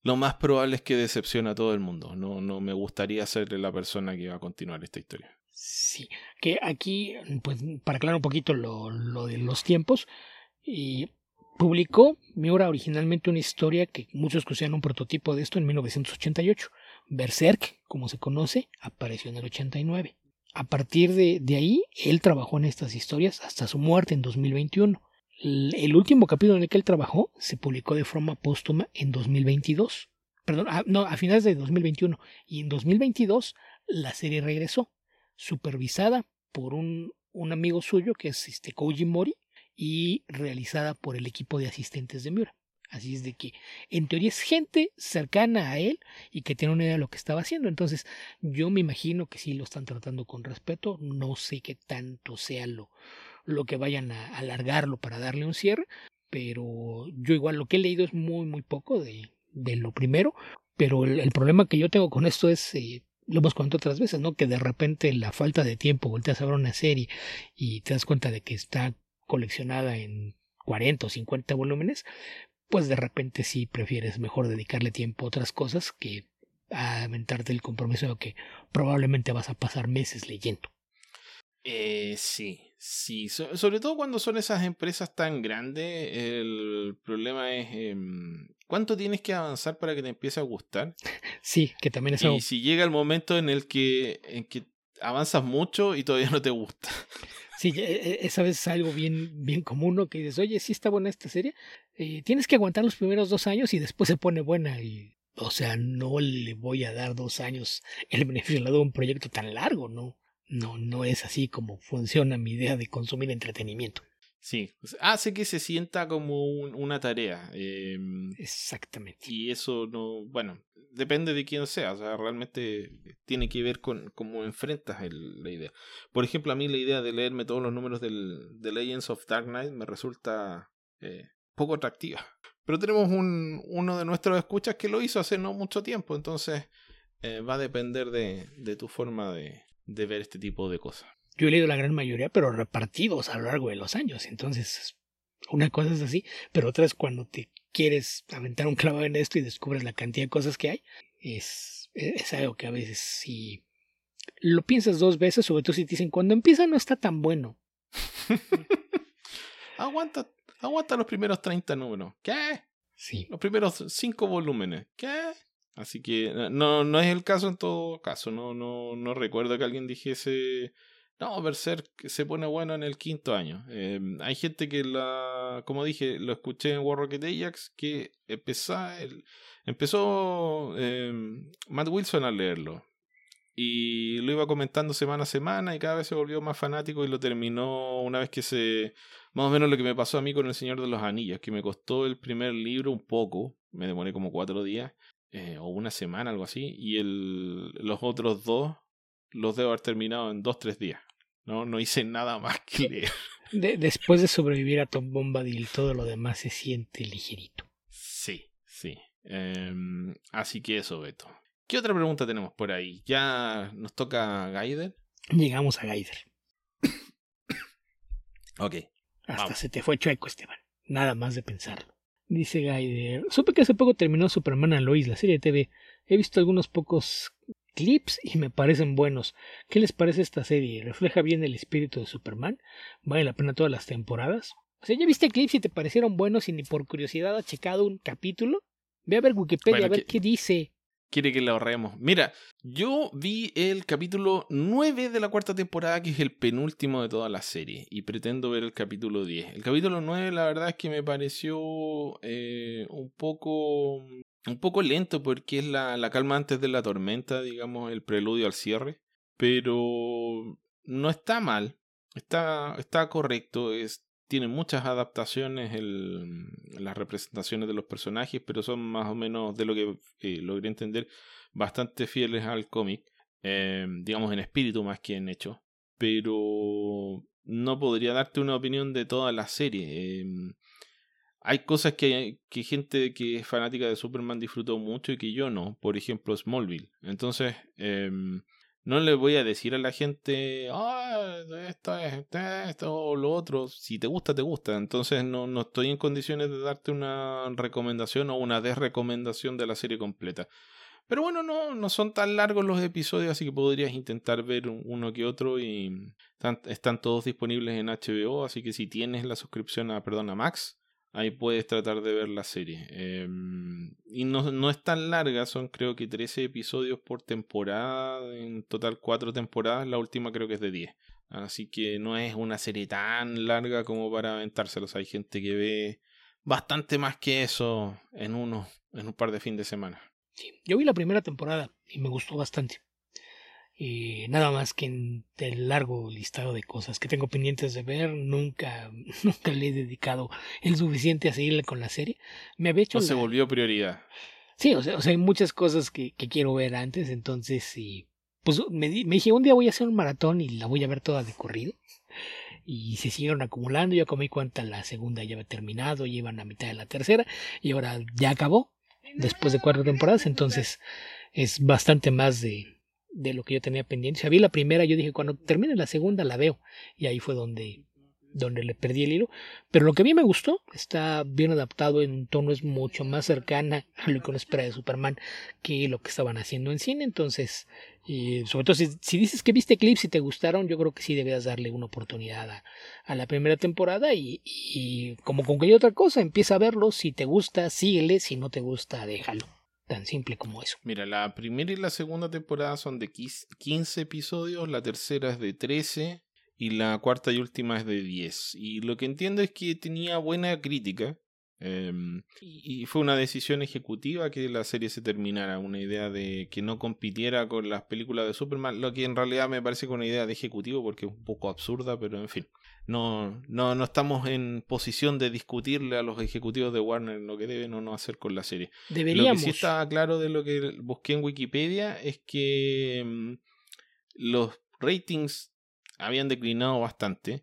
lo más probable es que decepcione a todo el mundo. No, no me gustaría ser la persona que va a continuar esta historia. Sí, que aquí, pues para aclarar un poquito lo, lo de los tiempos, y publicó Miura originalmente una historia que muchos consideran un prototipo de esto en mil novecientos ochenta y ocho. Berserk, como se conoce, apareció en el ochenta y nueve. A partir de, de ahí, él trabajó en estas historias hasta su muerte en dos mil veintiuno. El, el último capítulo en el que él trabajó se publicó de forma póstuma en dos mil veintidós. Perdón, a, no, a finales de dos mil veintiuno. Y en dos mil veintidós la serie regresó, supervisada por un, un amigo suyo que es este Koji Mori y realizada por el equipo de asistentes de Miura. Así es de que en teoría es gente cercana a él y que tiene una idea de lo que estaba haciendo. Entonces yo me imagino que sí lo están tratando con respeto. No sé qué tanto sea lo, lo que vayan a alargarlo para darle un cierre, pero yo igual lo que he leído es muy muy poco de, de lo primero. Pero el, el problema que yo tengo con esto es, eh, lo hemos contado otras veces, ¿no? Que de repente la falta de tiempo, volteas a ver una serie y te das cuenta de que está coleccionada en cuarenta o cincuenta volúmenes, pues de repente sí prefieres mejor dedicarle tiempo a otras cosas que a aventarte el compromiso de que probablemente vas a pasar meses leyendo. Eh, sí, sí. So- sobre todo cuando son esas empresas tan grandes, el problema es eh, cuánto tienes que avanzar para que te empiece a gustar. Sí, que también es algo... Y si llega el momento en el que, en que avanzas mucho y todavía no te gusta. Sí, esa vez es algo bien, bien común, ¿no? Que dices, oye, sí está buena esta serie. Eh, tienes que aguantar los primeros dos años y después se pone buena. Y, o sea, no le voy a dar dos años el beneficio de un proyecto tan largo, ¿no? No, no es así como funciona mi idea de consumir entretenimiento. Sí, hace que se sienta como un, una tarea. Eh, Exactamente. Y eso no, bueno, depende de quién sea. O sea, realmente tiene que ver con cómo enfrentas el, la idea. Por ejemplo, a mí la idea de leerme todos los números del, de Legends of Dark Knight me resulta eh, poco atractiva. Pero tenemos un, uno de nuestros escuchas que lo hizo hace no mucho tiempo. Entonces eh, va a depender de, de tu forma de, de ver este tipo de cosas. Yo he leído la gran mayoría, pero repartidos a lo largo de los años. Entonces, una cosa es así, pero otra es cuando te quieres aventar un clavado en esto y descubres la cantidad de cosas que hay. Es, es algo que a veces sí lo piensas dos veces, sobre todo si te dicen, cuando empieza no está tan bueno. aguanta, aguanta los primeros treinta números. ¿Qué? Sí. Los primeros cinco volúmenes. ¿Qué? Así que no, no es el caso en todo caso. No, no, no recuerdo que alguien dijese, no, Berserk se pone bueno en el quinto año. Eh, hay gente que la, como dije, lo escuché en War Rocket Ajax, que empezó, el, empezó eh, Matt Wilson a leerlo. Y lo iba comentando semana a semana y cada vez se volvió más fanático y lo terminó una vez que se... Más o menos lo que me pasó a mí con El Señor de los Anillos, que me costó el primer libro un poco, me demoré como cuatro días, eh, o una semana, algo así, y el, los otros dos los debo haber terminado en dos, tres días. No, no hice nada más que leer. De, después de sobrevivir a Tom Bombadil, todo lo demás se siente ligerito. Sí, sí. Eh, así que eso, Beto. ¿Qué otra pregunta tenemos por ahí? ¿Ya nos toca Gaider? Llegamos a Gaider. Ok. Hasta vamos. se te fue chueco, Esteban. Nada más de pensarlo. Dice Gaider. Supe que hace poco terminó Superman and Lois, la serie de T V. He visto algunos pocos clips y me parecen buenos. ¿Qué les parece esta serie? ¿Refleja bien el espíritu de Superman? ¿Vale la pena todas las temporadas? O sea, ¿ya viste clips y te parecieron buenos y ni por curiosidad has checado un capítulo? Ve a ver Wikipedia, bueno, a ver que... qué dice. Quiere que le ahorremos. Mira, yo vi el capítulo nueve de la cuarta temporada, que es el penúltimo de toda la serie, y pretendo ver el capítulo diez. El capítulo nueve, la verdad es que me pareció eh, un poco un poco lento, porque es la, la calma antes de la tormenta, digamos, el preludio al cierre, pero no está mal, está, está correcto, es tiene muchas adaptaciones el, las representaciones de los personajes, pero son más o menos, de lo que eh, logré entender, bastante fieles al cómic, eh, digamos en espíritu más que en hecho, pero no podría darte una opinión de toda la serie. Eh, hay cosas que, que gente que es fanática de Superman disfrutó mucho y que yo no, por ejemplo Smallville. Entonces, eh, no le voy a decir a la gente, ah, esto es esto o lo otro. Si te gusta, te gusta. Entonces no, no estoy en condiciones de darte una recomendación o una desrecomendación de la serie completa. Pero bueno, no, no son tan largos los episodios, así que podrías intentar ver uno que otro. Y están, están todos disponibles en H B O, así que si tienes la suscripción a, perdón, a Max, ahí puedes tratar de ver la serie. Eh, y no, no es tan larga, son creo que trece episodios por temporada, en total cuatro temporadas, la última creo que es de diez. Así que no es una serie tan larga como para aventárselos. Hay gente que ve bastante más que eso en, uno, en un par de fines de semana. Sí, yo vi la primera temporada y me gustó bastante. Y nada más que en el largo listado de cosas que tengo pendientes de ver, nunca, nunca le he dedicado el suficiente a seguirle con la serie. Me había hecho No la... se volvió prioridad. Sí, o sea, o sea, hay muchas cosas que, que quiero ver antes, entonces sí. Pues me, di, me dije, un día voy a hacer un maratón y la voy a ver toda de corrido. Y se siguieron acumulando, yo comí cuenta la segunda ya había terminado, ya iban a mitad de la tercera, y ahora ya acabó, después de cuatro temporadas, entonces es bastante más de... de lo que yo tenía pendiente. O sea, vi la primera, yo dije, cuando termine la segunda la veo. Y ahí fue donde, donde le perdí el hilo. Pero lo que a mí me gustó, está bien adaptado en un tono, es mucho más cercana a lo que uno espera de Superman que lo que estaban haciendo en cine. Entonces, eh, sobre todo si, si dices que viste clips y te gustaron, yo creo que sí debías darle una oportunidad a, a la primera temporada. Y, y como con cualquier otra cosa, empieza a verlo. Si te gusta, síguele. Si no te gusta, déjalo. Tan simple como eso. Mira, la primera y la segunda temporada son de quince episodios, la tercera es de trece y la cuarta y última es de diez. Y lo que entiendo es que tenía buena crítica eh, y fue una decisión ejecutiva que la serie se terminara, una idea de que no compitiera con las películas de Superman, lo que en realidad me parece que una idea de ejecutivo porque es un poco absurda, pero en fin. No, no, no estamos en posición de discutirle a los ejecutivos de Warner lo que deben o no hacer con la serie. Deberíamos. Lo que sí está claro de lo que busqué en Wikipedia es que um, los ratings habían declinado bastante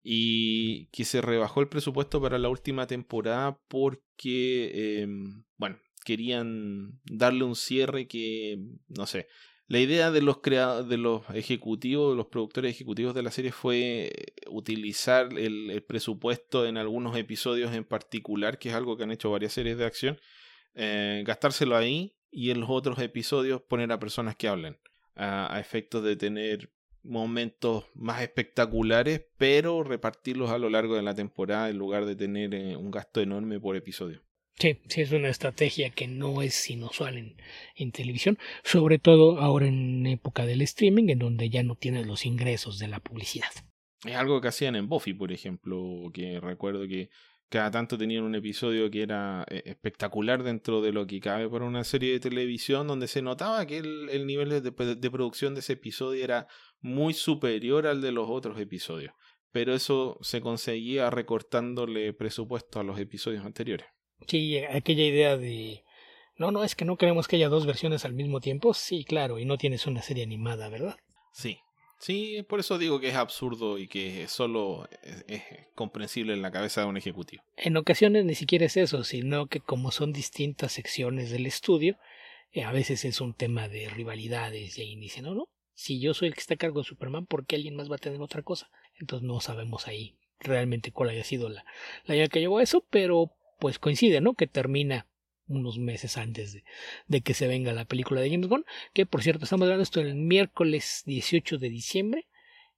y que se rebajó el presupuesto para la última temporada porque, eh, bueno, querían darle un cierre que, no sé... La idea de los crea- de los ejecutivos, de los productores ejecutivos de la serie fue utilizar el, el presupuesto en algunos episodios en particular, que es algo que han hecho varias series de acción, eh, gastárselo ahí y en los otros episodios poner a personas que hablen, a, a efectos de tener momentos más espectaculares, pero repartirlos a lo largo de la temporada en lugar de tener eh, un gasto enorme por episodio. Sí, sí, es una estrategia que no es inusual en, en televisión, sobre todo ahora en época del streaming, en donde ya no tienes los ingresos de la publicidad. Es algo que hacían en Buffy, por ejemplo, que recuerdo que cada tanto tenían un episodio que era espectacular dentro de lo que cabe para una serie de televisión, donde se notaba que el, el nivel de, de producción de ese episodio era muy superior al de los otros episodios. Pero eso se conseguía recortándole presupuesto a los episodios anteriores. Sí, aquella idea de... No, no, es que no queremos que haya dos versiones al mismo tiempo. Sí, claro, y no tienes una serie animada, ¿verdad? Sí, sí, por eso digo que es absurdo y que solo es, es comprensible en la cabeza de un ejecutivo. En ocasiones ni siquiera es eso, sino que como son distintas secciones del estudio, eh, a veces es un tema de rivalidades y ahí dicen, no, no, si yo soy el que está a cargo de Superman, ¿por qué alguien más va a tener otra cosa? Entonces no sabemos ahí realmente cuál haya sido la, la idea que llevó a eso, pero pues coincide, ¿no? Que termina unos meses antes de, de que se venga la película de James Gunn, que por cierto estamos hablando esto el miércoles dieciocho de diciembre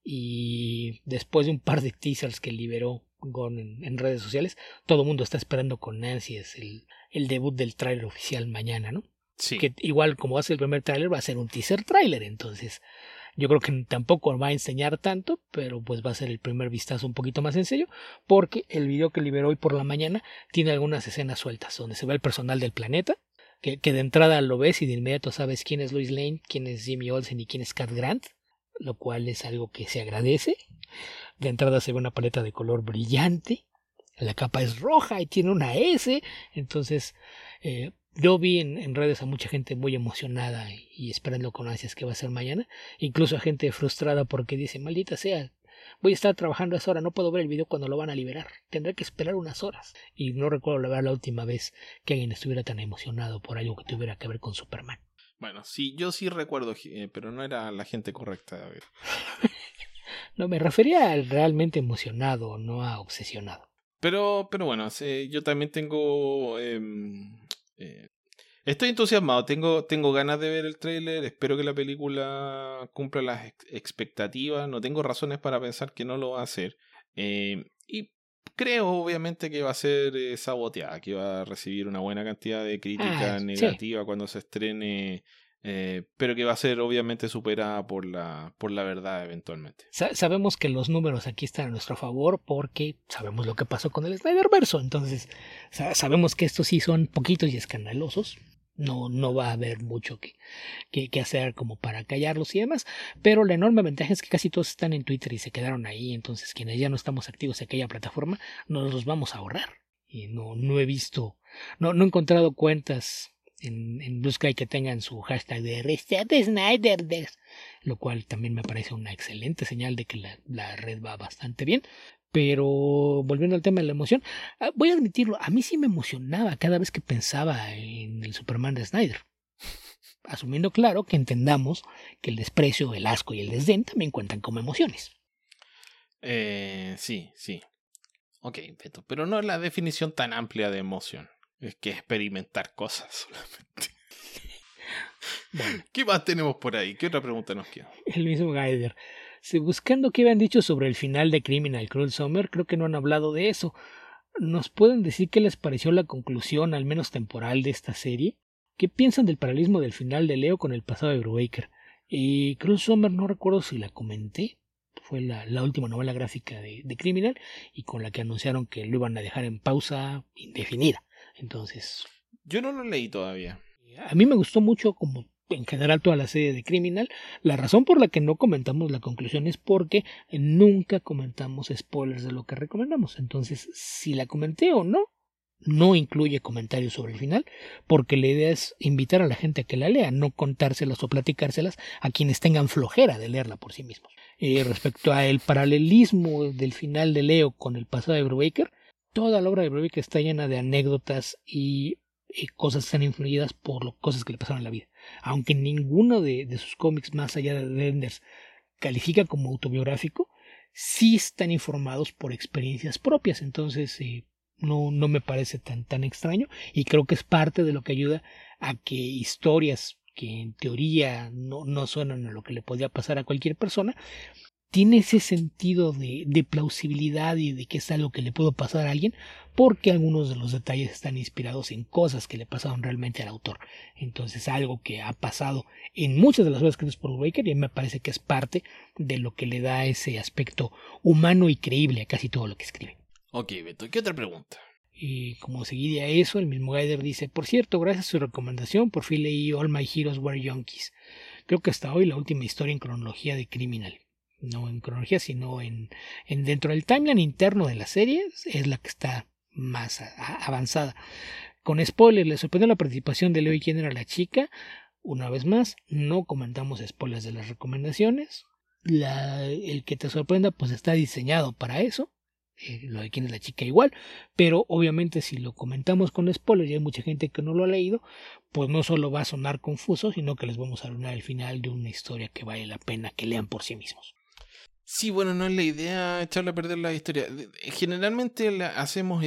y después de un par de teasers que liberó Gunn en, en redes sociales, todo el mundo está esperando con ansias el, el debut del tráiler oficial mañana, ¿no? Sí. Que igual como hace el primer tráiler va a ser un teaser tráiler, entonces yo creo que tampoco va a enseñar tanto, pero pues va a ser el primer vistazo un poquito más en serio, porque el video que liberó hoy por la mañana tiene algunas escenas sueltas, donde se ve el personal del planeta, que, que de entrada lo ves y de inmediato sabes quién es Lois Lane, quién es Jimmy Olsen y quién es Cat Grant, lo cual es algo que se agradece. De entrada se ve una paleta de color brillante, la capa es roja y tiene una S, entonces... Eh, Yo vi en, en redes a mucha gente muy emocionada y, y esperando con ansias que va a ser mañana. Incluso a gente frustrada porque dice, maldita sea, voy a estar trabajando a esa hora, no puedo ver el video cuando lo van a liberar. Tendré que esperar unas horas. Y no recuerdo la verdad la última vez que alguien estuviera tan emocionado por algo que tuviera que ver con Superman. Bueno, sí, yo sí recuerdo, eh, pero no era la gente correcta de ver. No, me refería al realmente emocionado, no a obsesionado. Pero, pero bueno, sí, yo también tengo... Eh, eh, estoy entusiasmado, tengo, tengo ganas de ver el tráiler, espero que la película cumpla las ex- expectativas, no tengo razones para pensar que no lo va a hacer. Eh, y creo obviamente que va a ser eh, saboteada, que va a recibir una buena cantidad de Ah, crítica sí. negativa cuando se estrene, eh, pero que va a ser obviamente superada por la, por la verdad eventualmente. Sa- sabemos que los números aquí están a nuestro favor porque sabemos lo que pasó con el Snyderverso. Entonces, sa- sabemos que estos sí son poquitos y escandalosos. No, no va a haber mucho que, que, que hacer como para callarlos y demás. Pero la enorme ventaja es que casi todos están en Twitter y se quedaron ahí. Entonces, quienes ya no estamos activos en aquella plataforma, nos los vamos a ahorrar. Y no, no he visto, no, no he encontrado cuentas en, en Blue Sky que tengan su hashtag de Reset Snyder, lo cual también me parece una excelente señal de que la, la red va bastante bien. Pero volviendo al tema de la emoción, ah, voy a admitirlo, a mí sí me emocionaba cada vez que pensaba en el Superman de Snyder. Asumiendo claro que entendamos que el desprecio, el asco y el desdén también cuentan como emociones. Eh, sí, sí. Ok, Beto, pero no es la definición tan amplia de emoción. Es que experimentar cosas solamente. Bueno, ¿Qué más tenemos por ahí? ¿Qué otra pregunta nos queda? el mismo Gaider. Si buscando qué habían dicho sobre el final de Criminal Cruel Summer, creo que no han hablado de eso. ¿Nos pueden decir qué les pareció la conclusión, al menos temporal, de esta serie? ¿Qué piensan del paralelismo del final de Leo con el pasado de Brubaker? Y Cruel Summer no recuerdo si la comenté. Fue la, la última novela gráfica de, de Criminal y con la que anunciaron que lo iban a dejar en pausa indefinida. Entonces, Yo no lo leí todavía. a mí me gustó mucho como en general toda la serie de Criminal. La razón por la que no comentamos la conclusión es porque nunca comentamos spoilers de lo que recomendamos. Entonces, si la comenté o no, no incluye comentarios sobre el final, porque la idea es invitar a la gente a que la lea, no contárselas o platicárselas a quienes tengan flojera de leerla por sí mismos. Eh, respecto al paralelismo del final de Leo con el pasado de Brubaker, toda la obra de Brubaker está llena de anécdotas y, y cosas que están influidas por lo, cosas que le pasaron en la vida. Aunque ninguno de, de sus cómics, más allá de Benders, califica como autobiográfico, sí están informados por experiencias propias. Entonces, eh, no, no me parece tan, tan extraño y creo que es parte de lo que ayuda a que historias que en teoría no, no suenan a lo que le podría pasar a cualquier persona, tiene ese sentido de, de plausibilidad y de que es algo que le pudo pasar a alguien, porque algunos de los detalles están inspirados en cosas que le pasaron realmente al autor. Entonces, algo que ha pasado en muchas de las obras escritas por Baker y me parece que es parte de lo que le da ese aspecto humano y creíble a casi todo lo que escribe. Ok, Beto, ¿qué otra pregunta? Y como seguiría a eso, el mismo Gaider dice: por cierto, gracias a su recomendación, por fin leí All My Heroes Were Younkies. Creo que hasta hoy la última historia en cronología de Criminal. No en cronología, sino en, en dentro del timeline interno de la serie, es la que está más a, a, avanzada. Con spoilers, ¿les sorprendió la participación de Leo y quién era la chica? Una vez más, no comentamos spoilers de las recomendaciones. La, el que te sorprenda, pues está diseñado para eso. Eh, lo de quién es la chica igual, pero obviamente si lo comentamos con spoilers y hay mucha gente que no lo ha leído, pues no solo va a sonar confuso, sino que les vamos a arruinar el final de una historia que vale la pena que lean por sí mismos. Sí, bueno, no es la idea echarle a perder la historia. Generalmente hacemos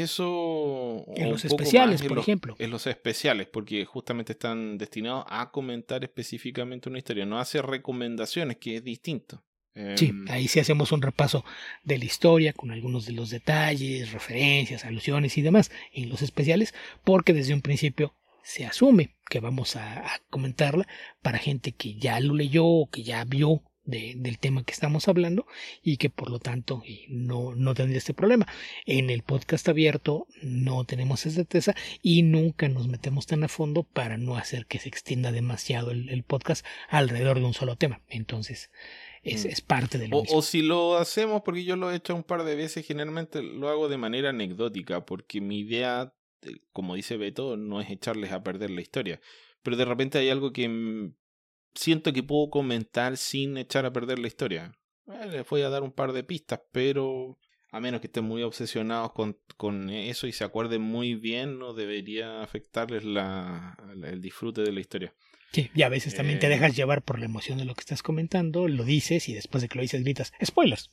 eso en los un poco especiales, más en por los, ejemplo. en los especiales, porque justamente están destinados a comentar específicamente una historia, no hacer recomendaciones, que es distinto. Sí, Um, ahí sí hacemos un repaso de la historia con algunos de los detalles, referencias, alusiones y demás en los especiales, porque desde un principio se asume que vamos a, a comentarla para gente que ya lo leyó o que ya vio de, del tema que estamos hablando y que por lo tanto no, no tendría este problema. En el podcast abierto no tenemos esa certeza y nunca nos metemos tan a fondo para no hacer que se extienda demasiado el, el podcast alrededor de un solo tema. Entonces, Es, es parte de lo o, mismo. o si lo hacemos, porque yo lo he hecho un par de veces, generalmente lo hago de manera anecdótica, porque mi idea, como dice Beto, no es echarles a perder la historia. Pero de repente hay algo que siento que puedo comentar sin echar a perder la historia. Eh, les voy a dar un par de pistas, pero a menos que estén muy obsesionados con, con eso y se acuerden muy bien, no debería afectarles la, la, el disfrute de la historia. Sí, y a veces también te Eh, dejas llevar por la emoción de lo que estás comentando, lo dices y después de que lo dices gritas, spoilers.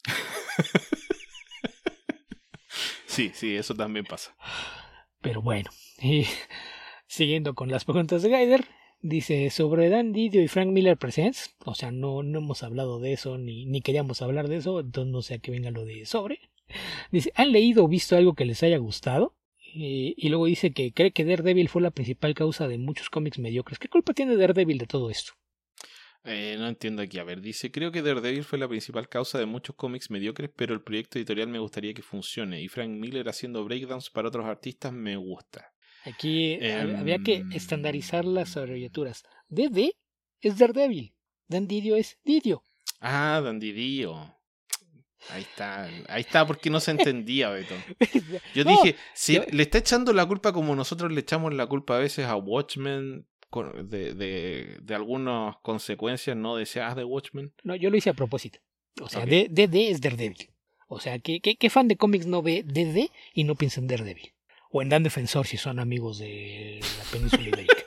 sí, sí, eso también pasa. Pero bueno, eh, siguiendo con las preguntas de Gaider, dice sobre Dan Didio y Frank Miller Presents, o sea, no, no hemos hablado de eso ni, ni queríamos hablar de eso, entonces no sé a qué venga lo de sobre. Dice, ¿han leído o visto algo que les haya gustado? Eh, y luego dice que cree que Daredevil fue la principal causa de muchos cómics mediocres. ¿Qué culpa tiene Daredevil de todo esto? Eh, no entiendo aquí. A ver, dice, creo que Daredevil fue la principal causa de muchos cómics mediocres, pero el proyecto editorial me gustaría que funcione. Y Frank Miller haciendo breakdowns para otros artistas me gusta. Aquí hab- había que Em, estandarizar las abreviaturas. D D es Daredevil. Dan Didio es Didio. Ah, Dandidio. Ahí está. Ahí está porque no se entendía, Beto. Yo No, dije, si yo, le está echando la culpa como nosotros le echamos la culpa a veces a Watchmen con- de, de, de algunas consecuencias no deseadas de Watchmen. no, yo lo hice a propósito. O sea, Ok. D D es Daredevil. O sea, ¿qué, qué, qué fan de cómics no ve D D y no piensa en Daredevil? O en Dan Defensor si son amigos de la península ibérica.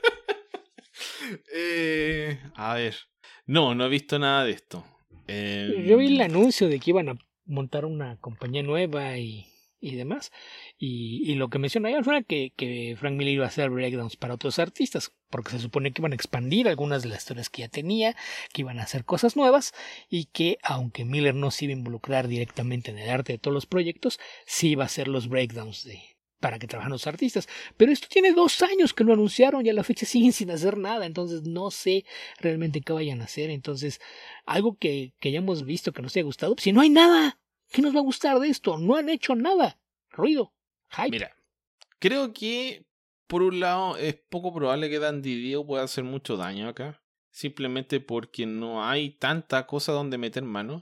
Eh, a ver. No, no he visto nada de esto. Yo vi el Em, anuncio de que iban a montar una compañía nueva y, y demás. Y, y lo que menciona ahí fue que, que Frank Miller iba a hacer breakdowns para otros artistas, porque se supone que iban a expandir algunas de las historias que ya tenía, que iban a hacer cosas nuevas y que aunque Miller no se iba a involucrar directamente en el arte de todos los proyectos, sí iba a hacer los breakdowns de, para que trabajen los artistas. Pero esto tiene dos años que lo anunciaron y a la fecha siguen sin hacer nada, entonces no sé realmente qué vayan a hacer. Entonces, algo que, que ya hemos visto que nos haya gustado, si no hay nada, ¿qué nos va a gustar de esto? No han hecho nada. Ruido, hype. Mira, creo que por un lado es poco probable que Dandy Dio pueda hacer mucho daño acá. Simplemente porque no hay tanta cosa donde meter mano.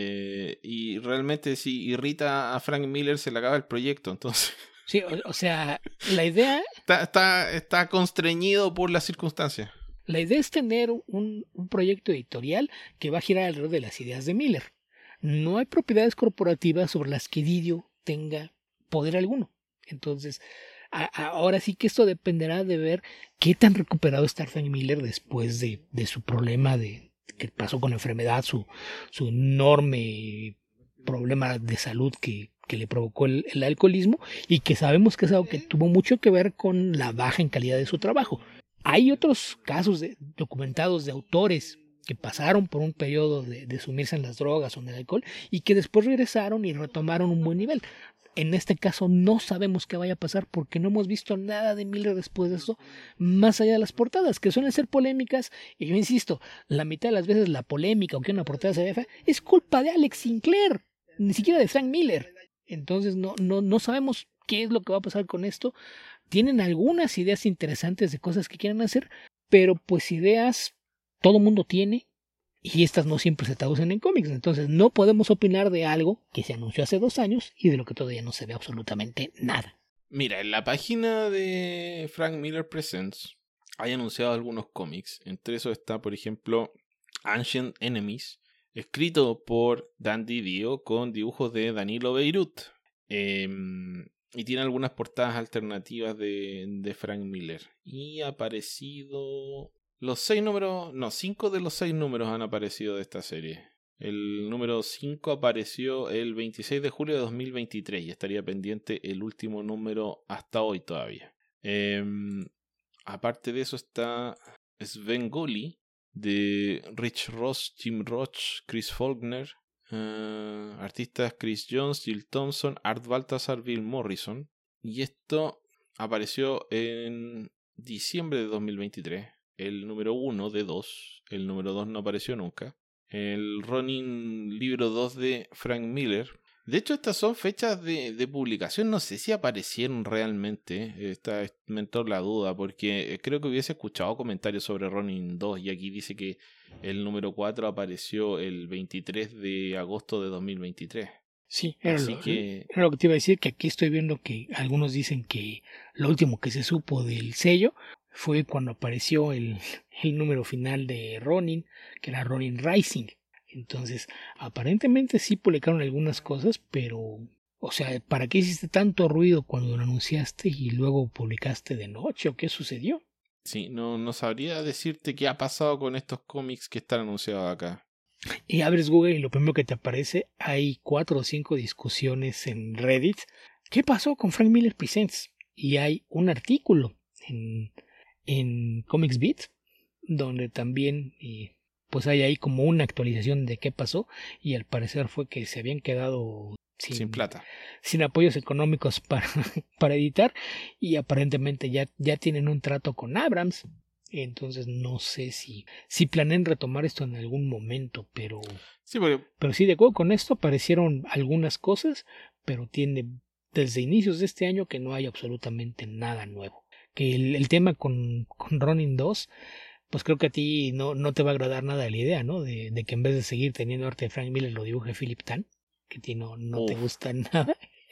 Eh, y realmente si irrita a Frank Miller se le acaba el proyecto. Entonces Sí, o, o sea, la idea, está, está, está constreñido por las circunstancias. la idea es tener un, un proyecto editorial que va a girar alrededor de las ideas de Miller. No hay propiedades corporativas sobre las que Didio tenga poder alguno. Entonces, a, a, ahora sí que esto dependerá de ver qué tan recuperado está Frank Miller después de, de su problema de que pasó con la enfermedad, su, su enorme problema de salud que, que le provocó el, el alcoholismo y que sabemos que es algo que tuvo mucho que ver con la baja en calidad de su trabajo. Hay otros casos de, documentados de autores que pasaron por un periodo de, de sumirse en las drogas o en el alcohol y que después regresaron y retomaron un buen nivel. En este caso no sabemos qué vaya a pasar porque no hemos visto nada de Miller después de esto, más allá de las portadas, que suelen ser polémicas. Y yo insisto, la mitad de las veces la polémica o que una portada se vea fea es culpa de Alex Sinclair, ni siquiera de Frank Miller. Entonces no, no, no sabemos qué es lo que va a pasar con esto. Tienen algunas ideas interesantes de cosas que quieren hacer, pero pues ideas todo mundo tiene y estas no siempre se traducen en cómics. Entonces no podemos opinar de algo que se anunció hace dos años y de lo que todavía no se ve absolutamente nada. Mira, en la página de Frank Miller Presents hay anunciado algunos cómics. Entre esos está, por ejemplo, Ancient Enemies, escrito por Dan Didio con dibujos de Danilo Beirut. Eh, y tiene algunas portadas alternativas de, de Frank Miller. Y ha aparecido... Los seis números... No, cinco de los seis números han aparecido de esta serie. El número cinco apareció el veintiséis de julio de dos mil veintitrés y estaría pendiente el último número hasta hoy todavía. Eh, aparte de eso está Svengoolie de Rich Ross, Jim Roach, Chris Faulkner, uh, artistas Chris Jones, Jill Thompson, Art Baltasar, Bill Morrison. Y esto apareció en diciembre de dos mil veintitrés. El número uno de dos. El número dos no apareció nunca. El Ronin libro dos de Frank Miller. De hecho, estas son fechas de, de publicación. No sé si aparecieron realmente. Esta me entró la duda porque creo que hubiese escuchado comentarios sobre Ronin dos y aquí dice que el número cuatro apareció el veintitrés de agosto de dos mil veintitrés. Sí, era Así lo, que... era lo que te iba a decir, que aquí estoy viendo que algunos dicen que lo último que se supo del sello fue cuando apareció el, el número final de Ronin, que era Ronin Rising. Entonces, aparentemente sí publicaron algunas cosas, pero, o sea, ¿para qué hiciste tanto ruido cuando lo anunciaste y luego publicaste de noche o qué sucedió? Sí, no, no sabría decirte qué ha pasado con estos cómics que están anunciados acá. Y abres Google y lo primero que te aparece, hay cuatro o cinco discusiones en Reddit. ¿Qué pasó con Frank Miller Presents? Y hay un artículo en, en Comics Beat donde también y, pues hay ahí como una actualización de qué pasó, y al parecer fue que se habían quedado sin, Sin plata. sin apoyos económicos para, para editar, y aparentemente ya, ya tienen un trato con Abrams. Entonces no sé si, si planean retomar esto en algún momento, pero Sí, porque... pero sí, de acuerdo con esto aparecieron algunas cosas, pero tiene desde inicios de este año que no hay absolutamente nada nuevo. Que el, el tema con, con Ronin dos, pues creo que a ti no, no te va a agradar nada la idea, ¿no? De, de que en vez de seguir teniendo arte de Frank Miller lo dibuje Philip Tan, que a ti no, no te gusta nada.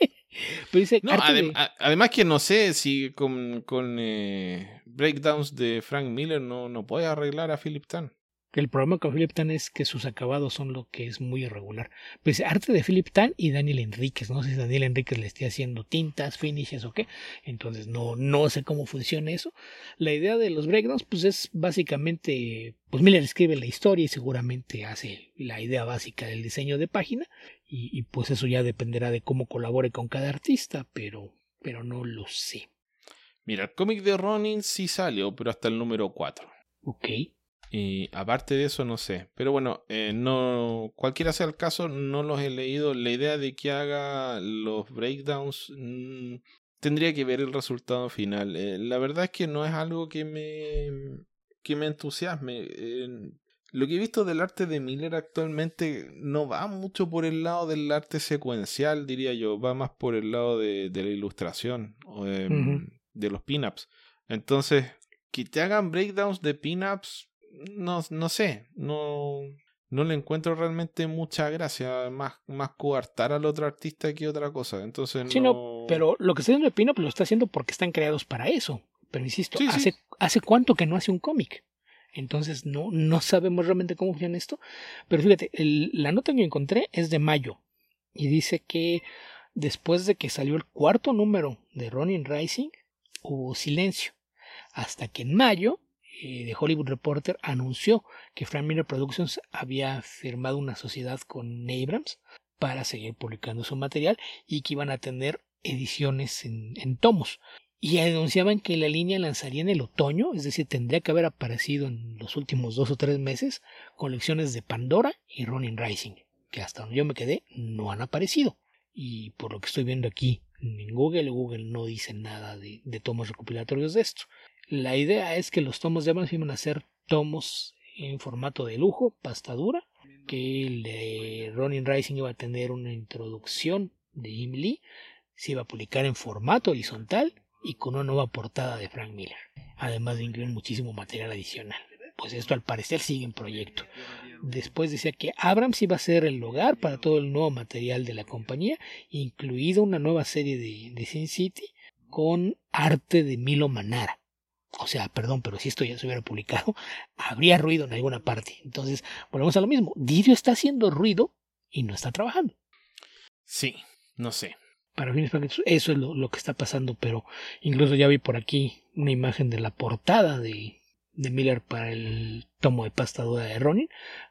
Pero dice No, arte adem de... a además que no sé si con, con eh, breakdowns de Frank Miller no, no puede arreglar a Philip Tan. El problema con Philip Tan es que sus acabados son lo que es muy irregular. Pues arte de Philip Tan y Daniel Enríquez. No sé si Daniel Enríquez le esté haciendo tintas, finishes o qué. Entonces no, no sé cómo funciona eso. La idea de los breakdowns pues es básicamente, pues Miller escribe la historia y seguramente hace la idea básica del diseño de página. Y, y pues eso ya dependerá de cómo colabore con cada artista, pero, pero no lo sé. Mira, el cómic de Ronin sí salió, pero hasta el número cuatro. Ok. Y aparte de eso, no sé. Pero bueno, eh, no, cualquiera sea el caso, no los he leído. La idea de que haga los breakdowns mmm, tendría que ver el resultado final. Eh, la verdad es que no es algo que me, que me entusiasme. Eh, lo que he visto del arte de Miller actualmente no va mucho por el lado del arte secuencial, diría yo. Va más por el lado de, de la ilustración o de, Uh-huh. de los pin-ups. Entonces, que te hagan breakdowns de pin-ups, no, no sé, no, no le encuentro realmente mucha gracia, más, más coartar al otro artista que otra cosa. Entonces Sí, no, no. pero lo que está haciendo de Pino, pues lo está haciendo porque están creados para eso. Pero insisto, Sí, sí. ¿hace, hace cuánto que no hace un cómic? Entonces no, no sabemos realmente cómo funciona esto. Pero fíjate, el, la nota que encontré es de mayo. Y dice que después de que salió el cuarto número de Ronin Rising, hubo silencio. Hasta que en mayo, eh, The Hollywood Reporter anunció que Frank Miller Productions había firmado una sociedad con Abrams para seguir publicando su material y que iban a tener ediciones en, en tomos. Y anunciaban que la línea lanzaría en el otoño, es decir, tendría que haber aparecido en los últimos dos o tres meses colecciones de Pandora y Ronin Rising, que hasta donde yo me quedé no han aparecido. Y por lo que estoy viendo aquí en Google, Google no dice nada de, de tomos recopilatorios de esto. La idea es que los tomos de Abrams iban a ser tomos en formato de lujo, pasta dura, que el de Ronin Rising iba a tener una introducción de Jim Lee, se iba a publicar en formato horizontal y con una nueva portada de Frank Miller, además de incluir muchísimo material adicional. Pues esto al parecer sigue en proyecto. Después decía que Abrams iba a ser el hogar para todo el nuevo material de la compañía, incluida una nueva serie de, de Sin City con arte de Milo Manara. O sea, perdón, pero si esto ya se hubiera publicado, habría ruido en alguna parte. Entonces, volvemos a lo mismo. Didio está haciendo ruido y no está trabajando. Sí, no sé. Para fines prácticos, eso es lo, lo que está pasando, pero incluso ya vi por aquí una imagen de la portada de, de Miller para el tomo de pasta dura de Ronin,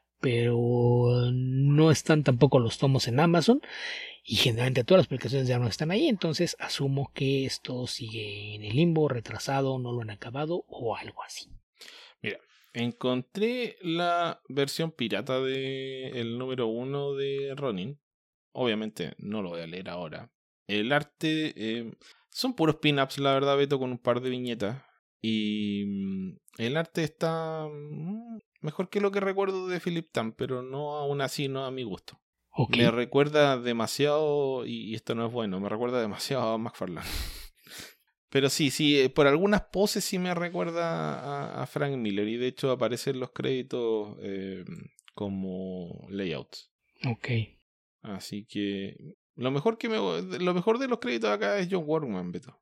pero no están tampoco los tomos en Amazon y generalmente todas las publicaciones ya no están ahí, entonces asumo que esto sigue en el limbo, retrasado, no lo han acabado o algo así. Mira, encontré la versión pirata del número uno de Ronin. Obviamente no lo voy a leer ahora. El arte eh, son puros pin-ups, la verdad, Beto, con un par de viñetas. Y mm, el arte está mm, mejor que lo que recuerdo de Philip Tan, pero no aún así, no a mi gusto. Okay. Me recuerda demasiado, y esto no es bueno, me recuerda demasiado a McFarlane. Pero sí, sí, por algunas poses sí me recuerda a, a Frank Miller, y de hecho aparecen los créditos eh, como layouts. Ok. Así que lo mejor que me lo mejor de los créditos acá es John Workman, Beto.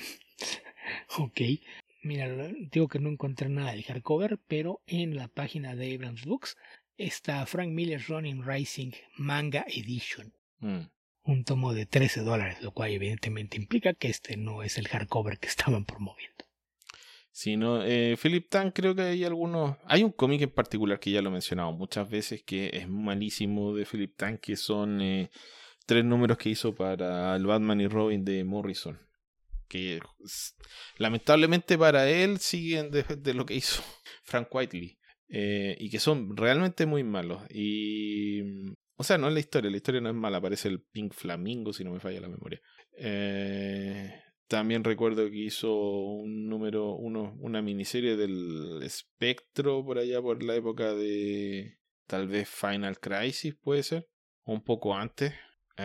Ok. Mira, digo que no encontré nada del hardcover, pero en la página de Abrams Books está Frank Miller's Ronin Rising Manga Edition. Mm. Un tomo de trece dólares, lo cual evidentemente implica que este no es el hardcover que estaban promoviendo. Si no, eh, Philip Tan, creo que hay algunos... Hay un cómic en particular que ya lo he mencionado muchas veces, que es malísimo de Philip Tan, que son eh, tres números que hizo para el Batman y Robin de Morrison. Que lamentablemente para él siguen de, de lo que hizo Frank Whiteley. Eh, y que son realmente muy malos. Y... O sea, no es la historia, la historia no es mala, aparece el Pink Flamingo, si no me falla la memoria. Eh... También recuerdo que hizo un número, uno, una miniserie del Espectro por allá por la época de tal vez Final Crisis, puede ser, o un poco antes,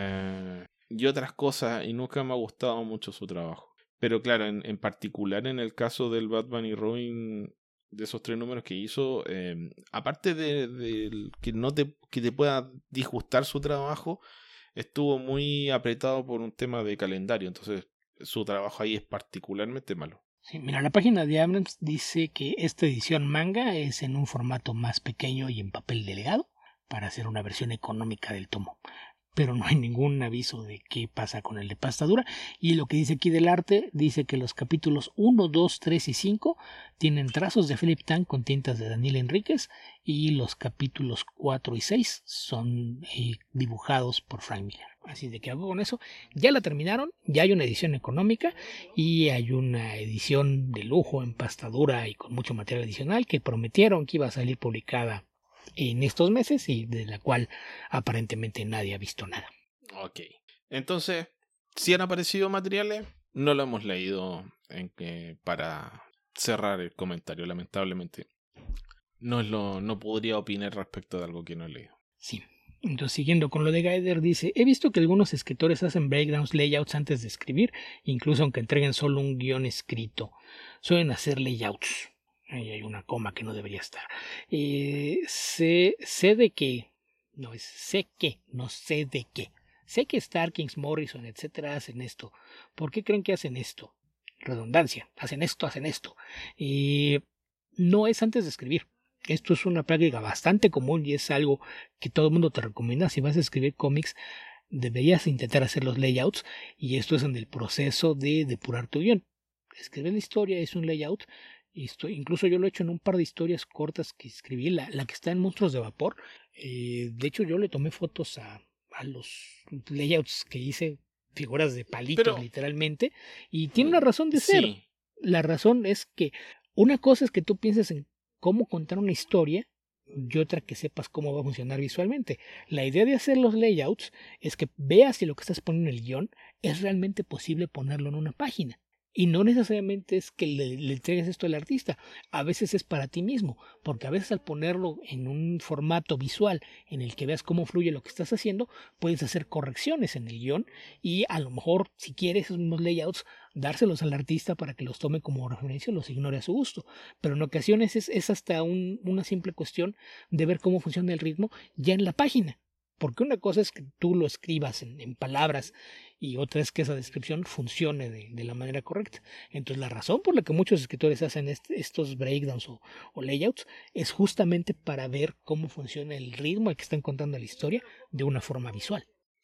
eh, y otras cosas, y nunca me ha gustado mucho su trabajo. Pero claro, en, en particular en el caso del Batman y Robin, de esos tres números que hizo, eh, aparte de, de que no te, que te pueda disgustar su trabajo, estuvo muy apretado por un tema de calendario, entonces su trabajo ahí es particularmente malo. Sí, mira, la página de Abrams dice que esta edición manga es en un formato más pequeño y en papel delegado para hacer una versión económica del tomo. Pero no hay ningún aviso de qué pasa con el de pasta dura. Y lo que dice aquí del arte, dice que los capítulos uno, dos, tres y cinco tienen trazos de Philip Tan con tintas de Daniel Enríquez, y los capítulos cuatro y seis son eh, dibujados por Frank Miller. Así de que hago con eso. Ya la terminaron, ya hay una edición económica y hay una edición de lujo en pasta dura y con mucho material adicional que prometieron que iba a salir publicada en estos meses y de la cual aparentemente nadie ha visto nada. Ok, entonces, si han aparecido materiales, no lo hemos leído en que, para cerrar el comentario, lamentablemente. No, es lo, no podría opinar respecto de algo que no he leído. Sí. Entonces, siguiendo con lo de Gaider, dice: he visto que algunos escritores hacen breakdowns, layouts antes de escribir, incluso aunque entreguen solo un guión escrito. Suelen hacer layouts. Ahí hay una coma que no debería estar. Eh, sé, sé de qué. No, es sé que, no sé de qué. Sé que Starkings, Morrison, etcétera, hacen esto. ¿Por qué creen que hacen esto? Redundancia. Hacen esto, hacen esto. Eh, no es antes de escribir. Esto es una práctica bastante común y es algo que todo el mundo te recomienda. Si vas a escribir cómics, deberías intentar hacer los layouts, y esto es en el proceso de depurar tu guión. Escribir la historia es un layout. Y esto, incluso yo lo he hecho en un par de historias cortas que escribí, la, la que está en Monstruos de Vapor. Eh, de hecho, yo le tomé fotos a, a los layouts que hice, figuras de palitos, pero literalmente, y tiene una razón de ser. Sí. La razón es que una cosa es que tú pienses en cómo contar una historia y otra que sepas cómo va a funcionar visualmente. La idea de hacer los layouts es que veas si lo que estás poniendo en el guión es realmente posible ponerlo en una página. Y no necesariamente es que le, le entregues esto al artista, a veces es para ti mismo, porque a veces al ponerlo en un formato visual en el que veas cómo fluye lo que estás haciendo, puedes hacer correcciones en el guión y a lo mejor, si quieres esos mismos layouts, dárselos al artista para que los tome como referencia o los ignore a su gusto. Pero en ocasiones es, es hasta un, una simple cuestión de ver cómo funciona el ritmo ya en la página. Porque una cosa es que tú lo escribas en, en palabras y otra es que esa descripción funcione de, de la manera correcta. Entonces la razón por la que muchos escritores hacen este, estos breakdowns o, o layouts es justamente para ver cómo funciona el ritmo al que están contando la historia de una forma visual.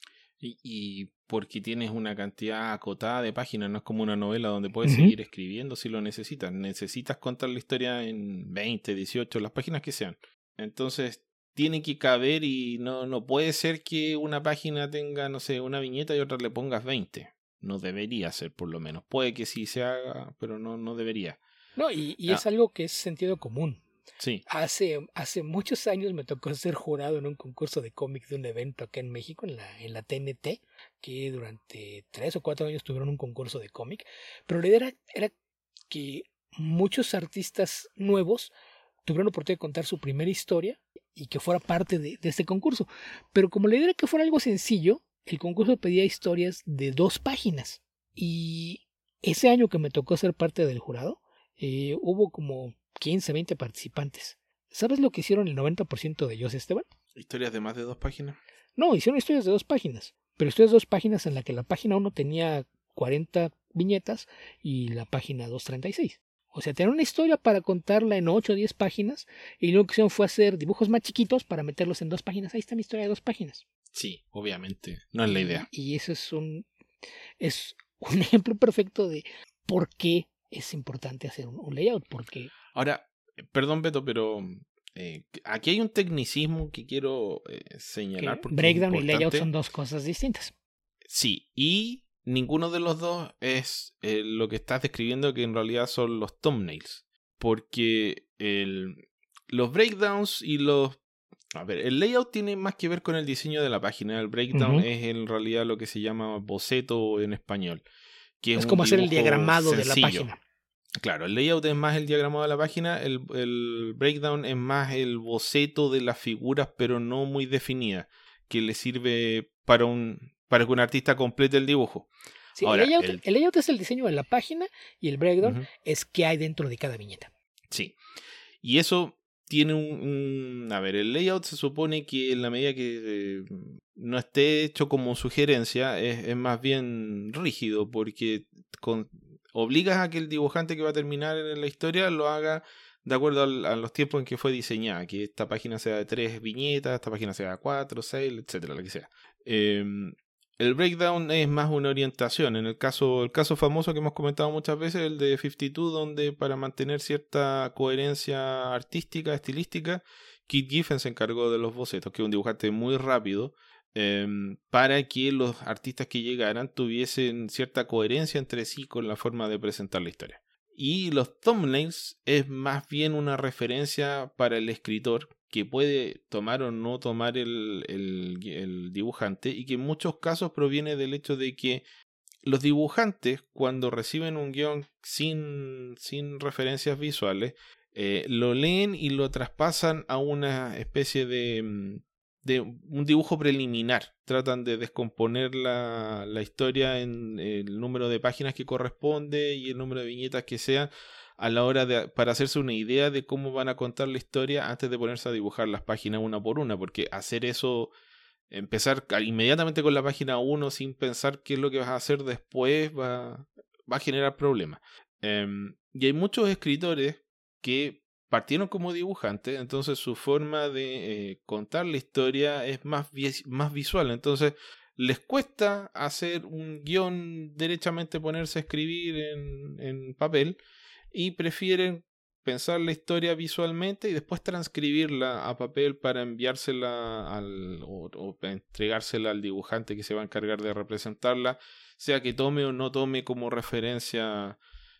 Y, y porque tienes una cantidad acotada de páginas, no es como una novela donde puedes uh-huh. seguir escribiendo si lo necesitas. Necesitas contar la historia en veinte, dieciocho, las páginas que sean. Entonces tiene que caber y no, no puede ser que una página tenga, no sé, una viñeta y otra le pongas veinte. No debería ser, por lo menos. Puede que sí se haga, pero no, no debería. No, y, y ah. es algo que es sentido común. Sí. Hace, hace muchos años me tocó ser jurado en un concurso de cómics de un evento acá en México, en la, en la T N T, que durante tres o cuatro años tuvieron un concurso de cómic. Pero la idea era, era que muchos artistas nuevos tuvieron la oportunidad de contar su primera historia y que fuera parte de, de este concurso. Pero como la idea era que fuera algo sencillo, el concurso pedía historias de dos páginas. Y ese año que me tocó ser parte del jurado, eh, hubo como quince, veinte participantes. ¿Sabes lo que hicieron el noventa por ciento de ellos, Esteban? ¿Historias de más de dos páginas? No, hicieron historias de dos páginas. Pero historias de dos páginas en la que la página uno tenía cuarenta viñetas y la página dos treinta y seis. O sea, tener una historia para contarla en ocho o diez páginas y lo que hicieron fue hacer dibujos más chiquitos para meterlos en dos páginas. Ahí está mi historia de dos páginas. Sí, obviamente. No es la idea. Y, y eso es un, es un ejemplo perfecto de por qué es importante hacer un, un layout porque... Ahora, perdón Beto, pero eh, aquí hay un tecnicismo que quiero eh, señalar. Porque breakdown y layout son dos cosas distintas. Sí, y ninguno de los dos es eh, lo que estás describiendo, que en realidad son los thumbnails. Porque el, los breakdowns y los... A ver, el layout tiene más que ver con el diseño de la página. El breakdown uh-huh. es en realidad lo que se llama boceto en español. Que es es como hacer el diagramado sencillo. de la página. Claro, el layout es más el diagramado de la página, el, el breakdown es más el boceto de las figuras, pero no muy definida, que le sirve para un para que un artista complete el dibujo. Sí, Ahora, el, layout, el... el layout es el diseño de la página y el breakdown uh-huh. es qué hay dentro de cada viñeta. Sí, y eso tiene un, un... A ver, el layout se supone que en la medida que eh, no esté hecho como sugerencia, es, es más bien rígido, porque con... obligas a que el dibujante que va a terminar en la historia lo haga de acuerdo al, a los tiempos en que fue diseñada, que esta página sea de tres viñetas, esta página sea de cuatro, seis, etcétera, lo que sea. Eh, el breakdown es más una orientación. En el caso, el caso famoso que hemos comentado muchas veces, el de cincuenta y dos, donde para mantener cierta coherencia artística, estilística, Keith Giffen se encargó de los bocetos, que es un dibujante muy rápido, Eh, para que los artistas que llegaran tuviesen cierta coherencia entre sí con la forma de presentar la historia. Y los thumbnails es más bien una referencia para el escritor, que puede tomar o no tomar el, el, el dibujante, y que en muchos casos proviene del hecho de que los dibujantes, cuando reciben un guión sin, sin referencias visuales, eh, lo leen y lo traspasan a una especie de... de un dibujo preliminar. Tratan de descomponer la, la historia en el número de páginas que corresponde y el número de viñetas que sea a la hora de, para hacerse una idea de cómo van a contar la historia antes de ponerse a dibujar las páginas una por una, porque hacer eso, empezar inmediatamente con la página uno sin pensar qué es lo que vas a hacer después, va, va a generar problemas. Um, y hay muchos escritores que partieron como dibujantes, entonces su forma de eh, contar la historia es más, vi- más visual, entonces les cuesta hacer un guión derechamente, ponerse a escribir en, en papel, y prefieren pensar la historia visualmente y después transcribirla a papel para enviársela al, o, o entregársela al dibujante que se va a encargar de representarla, sea que tome o no tome como referencia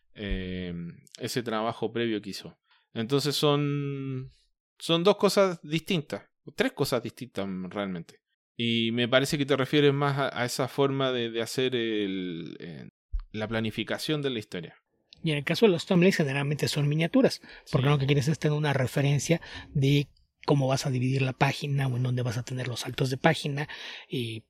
eh, ese trabajo previo que hizo. Entonces son, son dos cosas distintas, tres cosas distintas realmente. Y me parece que te refieres más a, a esa forma de, de hacer el, eh, la planificación de la historia. Y en el caso de los thumbnails generalmente son miniaturas, porque sí. Lo que quieres es tener una referencia de cómo vas a dividir la página o en dónde vas a tener los saltos de página y,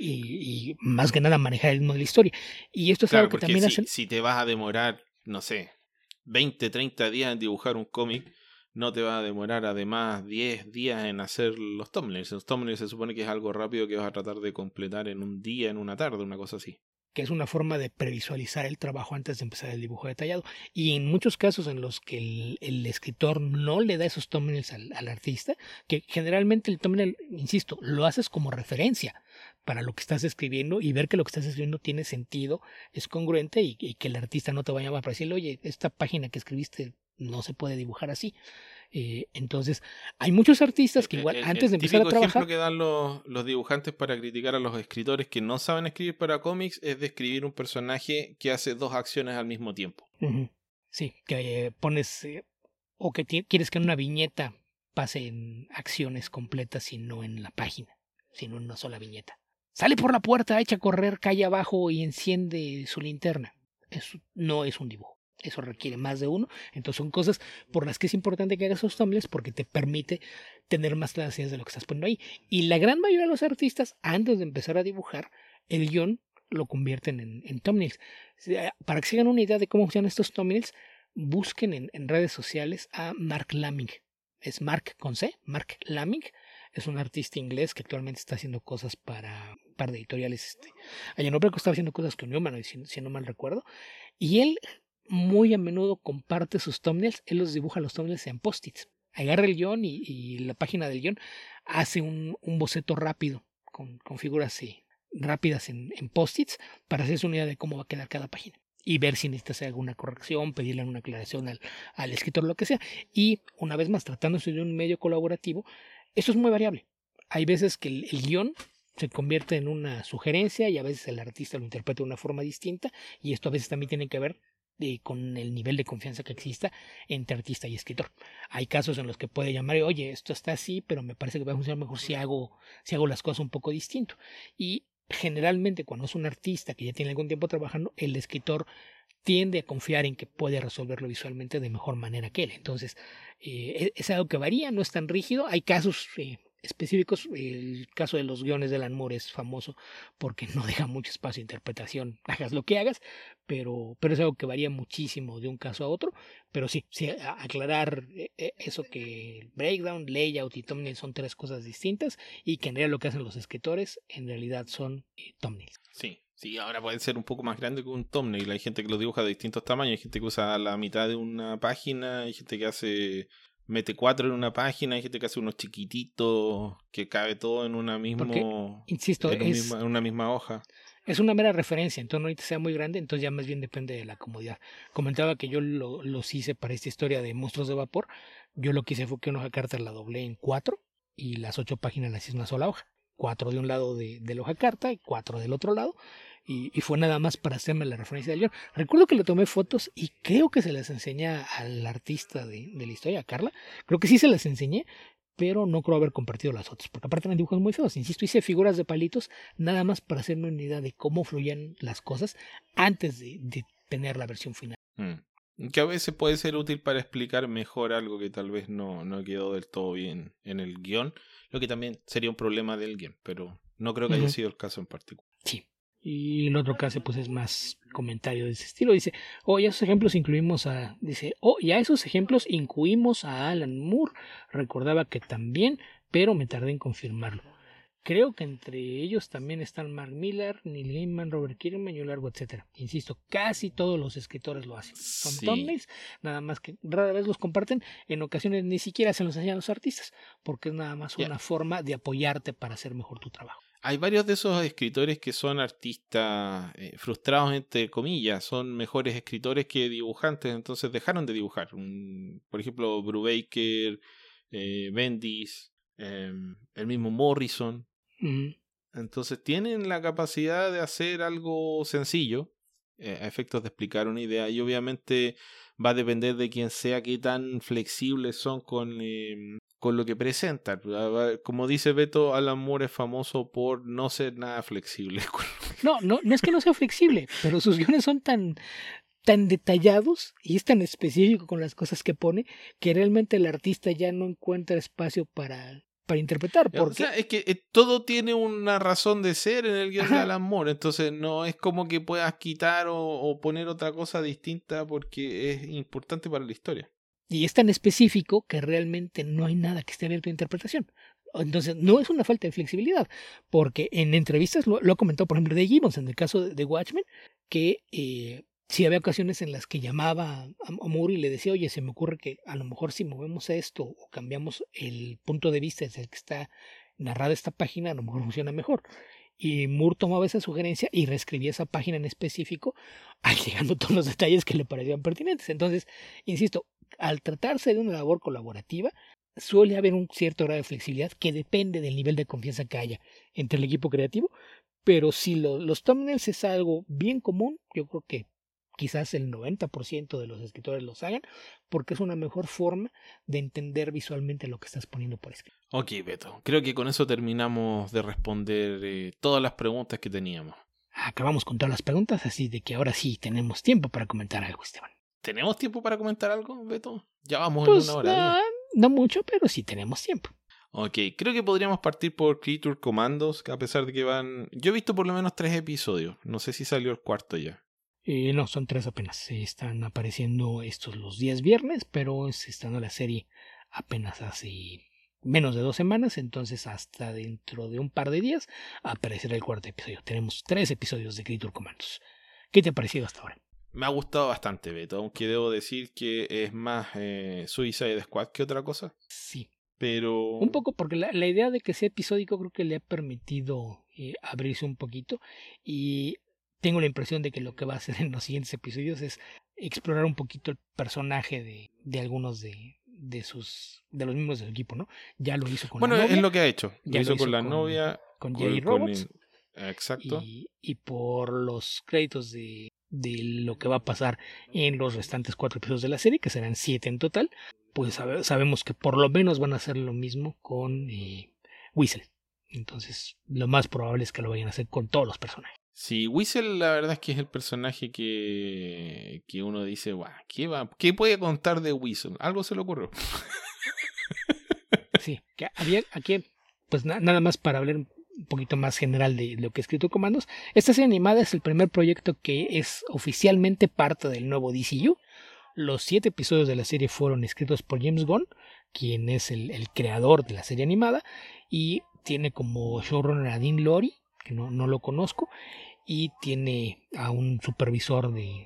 y, y más que nada manejar el ritmo de la historia. Y esto es claro, algo que porque también si, hacen... si te vas a demorar, no sé, veinte, treinta días en dibujar un cómic, no te va a demorar además diez días en hacer los thumbnails. Los thumbnails se supone que es algo rápido que vas a tratar de completar en un día, en una tarde, una cosa así. Que es una forma de previsualizar el trabajo antes de empezar el dibujo detallado. Y en muchos casos en los que el, el escritor no le da esos thumbnails al, al artista, que generalmente el thumbnail, insisto, lo haces como referencia para lo que estás escribiendo y ver que lo que estás escribiendo tiene sentido, es congruente y, y que el artista no te vaya a llamar para decirle, oye, esta página que escribiste no se puede dibujar así. Eh, entonces, hay muchos artistas que igual el, antes el de empezar a trabajar... El típico ejemplo que dan los, los dibujantes para criticar a los escritores que no saben escribir para cómics es describir un personaje que hace dos acciones al mismo tiempo. Uh-huh. Sí, que eh, pones... Eh, o que t- quieres que en una viñeta pasen acciones completas y no en la página, sino en una sola viñeta. Sale por la puerta, echa a correr, calle abajo y enciende su linterna. Eso no es un dibujo. Eso requiere más de uno. Entonces son cosas por las que es importante que hagas esos thumbnails porque te permite tener más claras de lo que estás poniendo ahí. Y la gran mayoría de los artistas, antes de empezar a dibujar, el guión lo convierten en, en thumbnails. Para que se hagan una idea de cómo funcionan estos thumbnails, busquen en, en redes sociales a Mark Laming. Es Mark con C, Mark Laming. Es un artista inglés que actualmente está haciendo cosas para, para editoriales. Este, allá no creo que estaba haciendo cosas con Newman, si, si no mal recuerdo. Y él muy a menudo comparte sus thumbnails, él los dibuja los thumbnails en post-its. Agarra el guión y, y la página del guión hace un, un boceto rápido con, con figuras sí, rápidas en, en post-its para hacerse una idea de cómo va a quedar cada página. y ver si necesita hacer alguna corrección, pedirle una aclaración al, al escritor, lo que sea. Y una vez más, tratándose de un medio colaborativo, eso es muy variable. Hay veces que el, el guión se convierte en una sugerencia y a veces el artista lo interpreta de una forma distinta, y esto a veces también tiene que ver eh, con el nivel de confianza que exista entre artista y escritor. Hay casos en los que puede llamar, oye, esto está así, pero me parece que va a funcionar mejor si hago, si hago las cosas un poco distinto. Y generalmente cuando es un artista que ya tiene algún tiempo trabajando, el escritor tiende a confiar en que puede resolverlo visualmente de mejor manera que él. Entonces, eh, es algo que varía, no es tan rígido. Hay casos eh, específicos. El caso de los guiones de Alan Moore es famoso porque no deja mucho espacio de interpretación, hagas lo que hagas, pero, pero es algo que varía muchísimo de un caso a otro. Pero sí, sí aclarar eso, que breakdown, layout y thumbnail son tres cosas distintas, y que en realidad lo que hacen los escritores en realidad son eh, thumbnails. Sí. Sí, ahora pueden ser un poco más grandes que un thumbnail. Hay gente que los dibuja de distintos tamaños. Hay gente que usa la mitad de una página. Hay gente que hace mete cuatro en una página. Hay gente que hace unos chiquititos que cabe todo en una mismo, Porque, insisto, en, un es, misma, en una misma hoja. Es una mera referencia, entonces no ahorita sea muy grande, entonces ya más bien depende de la comodidad. Comentaba que yo lo, los hice para esta historia de Monstruos de Vapor. Yo lo que hice fue que una hoja carta la doblé en cuatro y las ocho páginas las hice una sola hoja. Cuatro de un lado de, de la hoja carta y cuatro del otro lado. Y, y fue nada más para hacerme la referencia del guión. Recuerdo que le tomé fotos y creo que se las enseñé al artista de, de la historia, a Carla. Creo que sí se las enseñé, pero no creo haber compartido las fotos, porque aparte eran dibujos muy feos. Insisto, hice figuras de palitos nada más para hacerme una idea de cómo fluían las cosas antes de, de tener la versión final. Mm. Que a veces puede ser útil para explicar mejor algo que tal vez no, no quedó del todo bien en el guión, lo que también sería un problema del guión, pero no creo que haya uh-huh. sido el caso en particular. Sí. Y el otro caso pues es más comentario de ese estilo. Dice, oh, y a esos ejemplos incluimos a... Dice, oh, y a esos ejemplos incluimos a Alan Moore. Recordaba que también, pero me tardé en confirmarlo. Creo que entre ellos también están Mark Millar, Neil Gaiman, Robert Kirkman y un largo etcétera. Insisto, casi todos los escritores lo hacen. Son sí. thumbnails, nada más que rara vez los comparten. En ocasiones ni siquiera se los enseñan a los artistas, porque es nada más yeah. una forma de apoyarte para hacer mejor tu trabajo. Hay varios de esos escritores que son artistas eh, frustrados, entre comillas, son mejores escritores que dibujantes, entonces dejaron de dibujar. Un, por ejemplo, Brubaker, eh, Bendis, eh, el mismo Morrison. Uh-huh. Entonces tienen la capacidad de hacer algo sencillo, eh, a efectos de explicar una idea, y obviamente va a depender de quién sea, qué tan flexibles son con... Eh, con lo que presentan. Como dice Beto, Alan Moore es famoso por no ser nada flexible. No, no, no es que no sea flexible, pero sus guiones son tan, tan detallados y es tan específico con las cosas que pone que realmente el artista ya no encuentra espacio para, para interpretar. Porque... O sea, es que eh, todo tiene una razón de ser en el guion de Alan Moore, entonces no es como que puedas quitar o, o poner otra cosa distinta porque es importante para la historia. Y es tan específico que realmente no hay nada que esté abierto a interpretación. Entonces, no es una falta de flexibilidad, porque en entrevistas lo, lo ha comentado, por ejemplo, Dave Gibbons, en el caso de, de Watchmen, que eh, sí había ocasiones en las que llamaba a, a Moore y le decía, oye, se me ocurre que a lo mejor si movemos esto o cambiamos el punto de vista desde el que está narrada esta página, a lo mejor funciona mejor. Y Moore tomaba esa sugerencia y reescribía esa página en específico, agregando todos los detalles que le parecían pertinentes. Entonces, insisto, al tratarse de una labor colaborativa, suele haber un cierto grado de flexibilidad que depende del nivel de confianza que haya entre el equipo creativo, pero si lo, los thumbnails es algo bien común, yo creo que quizás el noventa por ciento de los escritores los hagan, porque es una mejor forma de entender visualmente lo que estás poniendo por escrito. Ok, Beto, creo que con eso terminamos de responder eh, todas las preguntas que teníamos. Acabamos con todas las preguntas, así de que ahora sí tenemos tiempo para comentar algo, Esteban. ¿Tenemos tiempo para comentar algo, Beto? Ya vamos pues, en una hora. No, no mucho, pero sí tenemos tiempo. Ok, creo que podríamos partir por Creature Commandos, que a pesar de que van... Yo he visto por lo menos tres episodios. No sé si salió el cuarto ya. Eh, no, son tres apenas. Están apareciendo estos los días viernes, pero se estrenó la serie apenas hace menos de dos semanas, entonces hasta dentro de un par de días aparecerá el cuarto episodio. Tenemos tres episodios de Creature Commandos. ¿Qué te ha parecido hasta ahora? Me ha gustado bastante, Beto, aunque debo decir que es más eh, Suicide Squad que otra cosa. Sí. Pero... Un poco, porque la, la idea de que sea episódico creo que le ha permitido eh, abrirse un poquito. Y tengo la impresión de que lo que va a hacer en los siguientes episodios es explorar un poquito el personaje de, de algunos de, de sus de los miembros del equipo, ¿no? Ya lo hizo con bueno, la novia. es lo que ha hecho. Lo ya hizo, lo hizo con la con, novia. con con- J con Robots. el- Exacto. Y, y por los créditos de, de lo que va a pasar en los restantes cuatro episodios de la serie, que serán siete en total, pues sabe- sabemos que por lo menos van a hacer lo mismo con eh, Whistle. Entonces, lo más probable es que lo vayan a hacer con todos los personajes. Sí, Whistle la verdad es que es el personaje que, que uno dice, guau, ¿qué, va, ¿qué puede contar de Whistle? Algo se le ocurrió. Sí, que había aquí, pues na- nada más para hablar un poquito más general de lo que he escrito Comandos. Esta serie animada es el primer proyecto que es oficialmente parte del nuevo D C U. Los siete episodios de la serie fueron escritos por James Gunn, quien es el, el creador de la serie animada, y tiene como showrunner a Dean Lorey, que no, no lo conozco, y tiene a un supervisor de,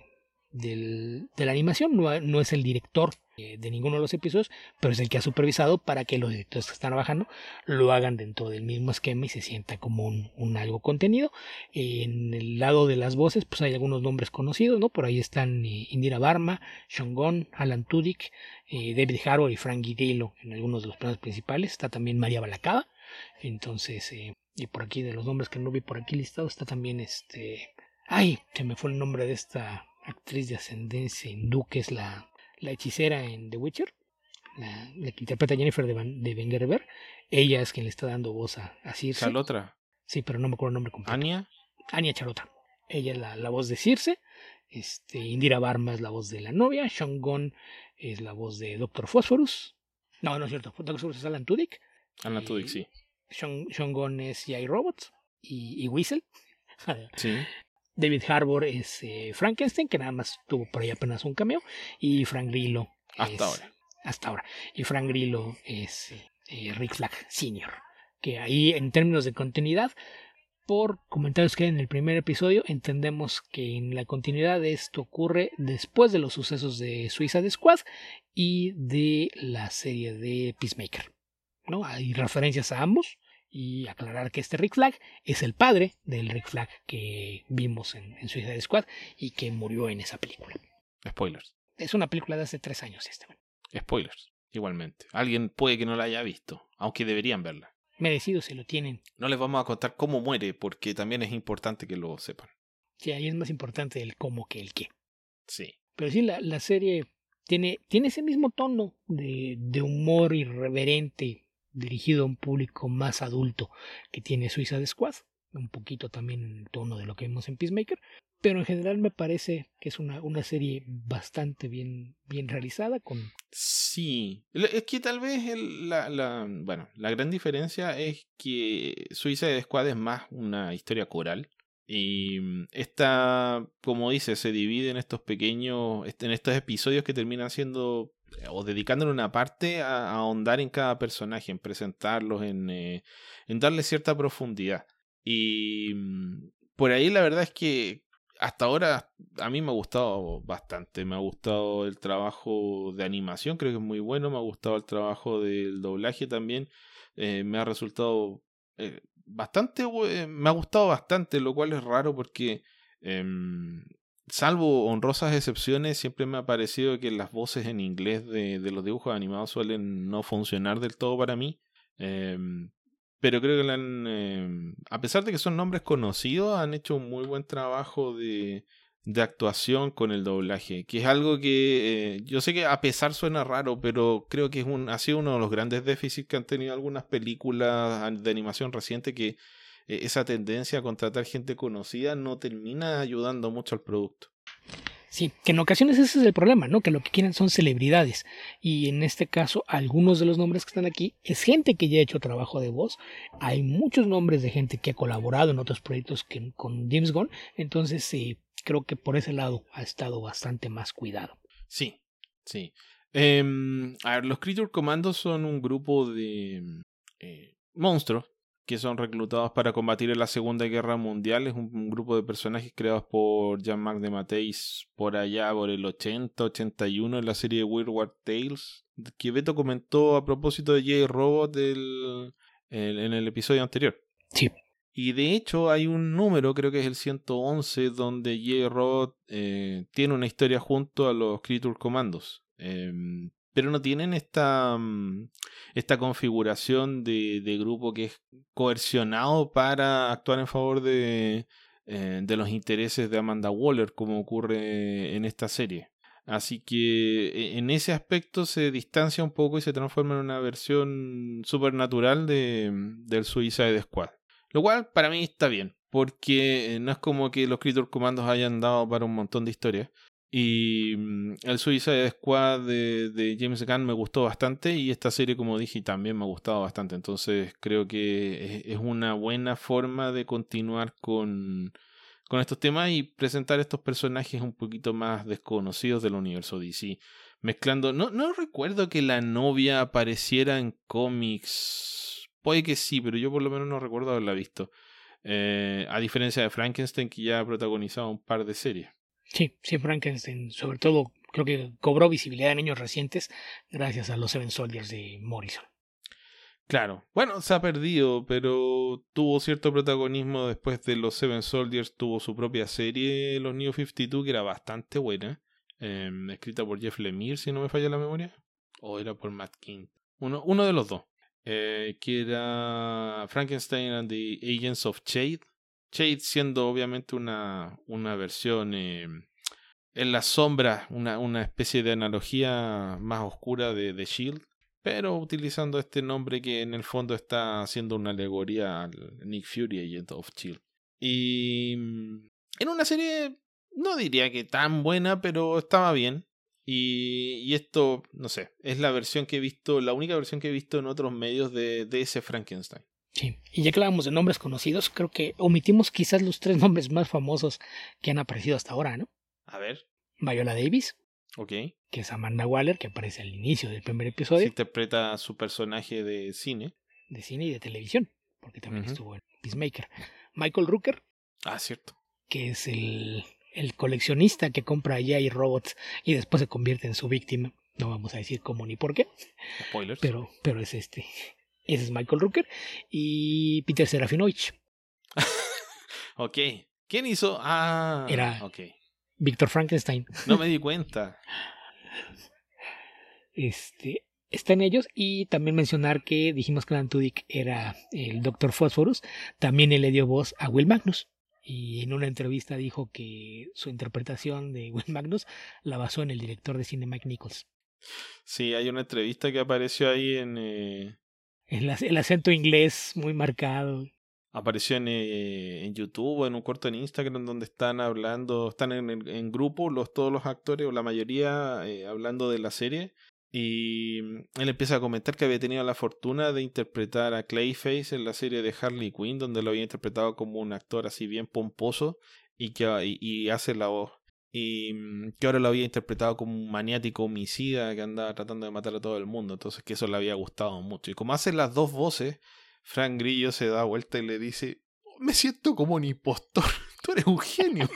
del- de la animación. No, no es el director eh, de ninguno de los episodios, pero es el que ha supervisado para que los directores que están trabajando lo hagan dentro del mismo esquema y se sienta como un, un algo contenido. En el lado de las voces, pues hay algunos nombres conocidos, ¿no? Por ahí están eh, Indira Varma, Sean Gunn, Alan Tudyk, eh, David Harbour y Frank Grillo en algunos de los planos principales. Está también María Balacaba. Entonces, eh, y por aquí de los nombres que no vi por aquí listados, está también este... Ay, se me fue el nombre de esta actriz de ascendencia hindú que es la, la hechicera en The Witcher, la, la que interpreta a Jennifer de, Van, de Wengerberg. Ella es quien le está dando voz a, a Circe. Chalotra. Sí, pero no me acuerdo el nombre completo. Anya. Anya Charota. Ella es la, la voz de Circe. Este, Indira Varma es la voz de la novia. Sean Gunn es la voz de Doctor Phosphorus. No, no es cierto. Doctor Phosphorus es Alan Tudyk. Alan Tudyk, sí. Sean, Sean Gunn es J Robots y, y Whistle. Sí. David Harbour es eh, Frankenstein, que nada más tuvo por ahí apenas un cameo. Y Frank Grillo. Hasta es, ahora. Hasta ahora. Y Frank Grillo es eh, Rick Flag senior. Que ahí, en términos de continuidad, por comentarios que hay en el primer episodio, entendemos que en la continuidad esto ocurre después de los sucesos de Suicide Squad y de la serie de Peacemaker, ¿no? Hay referencias a ambos. Y aclarar que este Rick Flag es el padre del Rick Flag que vimos en, en Suicide Squad y que murió en esa película. Spoilers. Es una película de hace tres años, Esteban. Spoilers, igualmente. Alguien puede que no la haya visto, aunque deberían verla. Merecido se lo tienen. No les vamos a contar cómo muere, porque también es importante que lo sepan. Sí, ahí es más importante el cómo que el qué. Sí. Pero sí, la, la serie tiene, tiene ese mismo tono de, de humor irreverente dirigido a un público más adulto que tiene Suicide Squad, un poquito también en el tono de lo que vimos en Peacemaker, pero en general me parece que es una, una serie bastante bien, bien realizada. Con... Sí, es que tal vez el, la, la, bueno, la gran diferencia es que Suicide Squad es más una historia coral. Y esta, como dice, se divide en estos pequeños, en estos episodios que terminan siendo, o dedicándole una parte a, a ahondar en cada personaje, en presentarlos, en, eh, en darle cierta profundidad. Y por ahí la verdad es que hasta ahora a mí me ha gustado bastante. Me ha gustado el trabajo de animación, creo que es muy bueno. Me ha gustado el trabajo del doblaje también. Eh, me ha resultado... Eh, bastante, me ha gustado bastante, lo cual es raro porque eh, salvo honrosas excepciones, siempre me ha parecido que las voces en inglés de, de los dibujos animados suelen no funcionar del todo para mí. Eh, pero creo que la han, eh, a pesar de que son nombres conocidos, han hecho un muy buen trabajo de, de actuación con el doblaje, que es algo que eh, yo sé que a pesar suena raro, pero creo que es un, ha sido uno de los grandes déficits que han tenido algunas películas de animación reciente, que eh, esa tendencia a contratar gente conocida no termina ayudando mucho al producto. Sí, que en ocasiones ese es el problema, ¿no? Que lo que quieren son celebridades. Y en este caso, algunos de los nombres que están aquí es gente que ya ha hecho trabajo de voz. Hay muchos nombres de gente que ha colaborado en otros proyectos que, con James Gunn. Entonces, sí, creo que por ese lado ha estado bastante más cuidado. Sí, sí. Eh, a ver, los Creature Commandos son un grupo de eh, monstruos que son reclutados para combatir en la Segunda Guerra Mundial. Es un, un grupo de personajes creados por Jean-Marc de Matteis por allá por el ochenta, ochenta y uno en la serie Weird War Tales, que Beto comentó a propósito de J Robot del, el, en el episodio anterior. Sí. Y de hecho hay un número, creo que es el ciento once, donde J-Robot eh, tiene una historia junto a los Creature Commandos. Eh, pero no tienen esta, esta configuración de, de grupo que es coercionado para actuar en favor de, eh, de los intereses de Amanda Waller, como ocurre en esta serie. Así que en ese aspecto se distancia un poco y se transforma en una versión supernatural de, del Suicide Squad. Lo cual para mí está bien, porque no es como que los Creature Commandos hayan dado para un montón de historias. Y el Suicide Squad de, de James Gunn me gustó bastante, y esta serie, como dije, también me ha gustado bastante. Entonces creo que es, es una buena forma de continuar con, con estos temas y presentar estos personajes un poquito más desconocidos del universo D C. Mezclando, no, no recuerdo que la novia apareciera en cómics. Puede que sí, pero yo por lo menos no recuerdo haberla visto. Eh, a diferencia de Frankenstein, que ya ha protagonizado un par de series. Sí, sí, Frankenstein, sobre todo, creo que cobró visibilidad en años recientes gracias a los Seven Soldiers de Morrison. Claro, bueno, se ha perdido, pero tuvo cierto protagonismo después de los Seven Soldiers. Tuvo su propia serie, los New cincuenta y dos, que era bastante buena. Eh, escrita por Jeff Lemire, si no me falla la memoria. O era por Matt King. Uno, uno de los dos. Eh, que era Frankenstein and the Agents of Shade. Shade siendo obviamente una, una versión eh, en la sombra, una, una especie de analogía más oscura de, de S H I E L D, pero utilizando este nombre que en el fondo está haciendo una alegoría al Nick Fury, Agent of S H I E L D. Y en una serie, no diría que tan buena, pero estaba bien. Y, y esto, no sé, es la versión que he visto, la única versión que he visto en otros medios de, de ese Frankenstein. Sí, y ya que hablábamos de nombres conocidos, creo que omitimos quizás los tres nombres más famosos que han aparecido hasta ahora, ¿no? A ver. Viola Davis. Ok. Que es Amanda Waller, que aparece al inicio del primer episodio. Se interpreta a su personaje de cine. De cine y de televisión, porque también uh-huh. estuvo en Peacemaker. Michael Rooker. Ah, cierto. Que es el... el coleccionista que compra J-Robots y después se convierte en su víctima. No vamos a decir cómo ni por qué. Spoilers. Pero, pero es este. Ese es Michael Rooker. Y Peter Serafinovich. Ok. ¿Quién hizo? Ah, era okay. Víctor Frankenstein. No me di cuenta. Este, están ellos. Y también mencionar que dijimos que Alan Tudyk era el doctor Phosphorus. También él le dio voz a Will Magnus. Y en una entrevista dijo que su interpretación de Will Magnus la basó en el director de cine Mike Nichols. Sí, hay una entrevista que apareció ahí en... Eh... El, el acento inglés muy marcado. Apareció en, eh, en YouTube o en un corto en Instagram donde están hablando, están en, en, en grupo los, todos los actores o la mayoría eh, hablando de la serie. Y él empieza a comentar que había tenido la fortuna de interpretar a Clayface en la serie de Harley Quinn, donde lo había interpretado como un actor así bien pomposo y que y, y hace la voz. Y que ahora lo había interpretado como un maniático homicida que andaba tratando de matar a todo el mundo. Entonces que eso le había gustado mucho. Y como hace las dos voces, Frank Grillo se da vuelta y le dice: me siento como un impostor, tú eres un genio.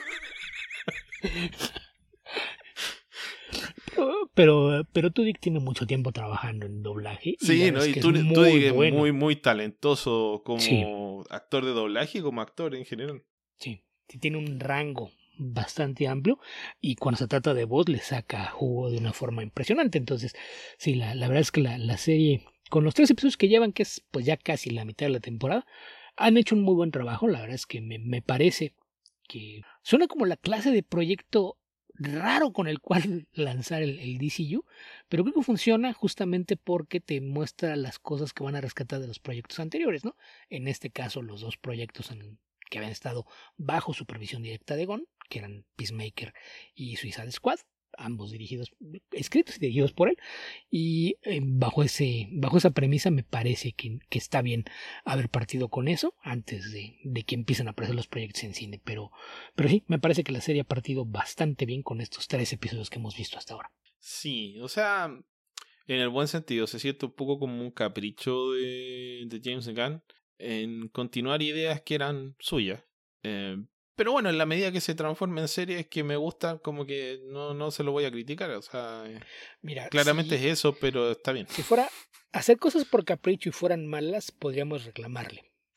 Pero, pero Tudyk tiene mucho tiempo trabajando en doblaje. Y sí, ¿no? Y Tudyk es muy, muy, muy talentoso como sí. actor de doblaje y como actor en general. Sí, tiene un rango bastante amplio y cuando se trata de voz le saca jugo de una forma impresionante. Entonces, sí, la, la verdad es que la, la serie, con los tres episodios que llevan, que es pues ya casi la mitad de la temporada, han hecho un muy buen trabajo. La verdad es que me, me parece que suena como la clase de proyecto raro con el cual lanzar el, el D C U, pero creo que funciona justamente porque te muestra las cosas que van a rescatar de los proyectos anteriores, ¿no? En este caso, los dos proyectos en, que habían estado bajo supervisión directa de Gunn, que eran Peacemaker y Suicide Squad, ambos dirigidos, escritos y dirigidos por él, y eh, bajo ese, bajo esa premisa me parece que, que está bien haber partido con eso antes de, de que empiecen a aparecer los proyectos en cine, pero, pero sí, me parece que la serie ha partido bastante bien con estos tres episodios que hemos visto hasta ahora. Sí, o sea, en el buen sentido, se siente un poco como un capricho de, de James Gunn en continuar ideas que eran suyas. Eh, Pero bueno, en la medida que se transforma en series que me gustan, como que no, no se lo voy a criticar. O sea, Mira, claramente si, es eso, pero está bien. Si fuera hacer cosas por capricho y fueran malas, podríamos reclamarle.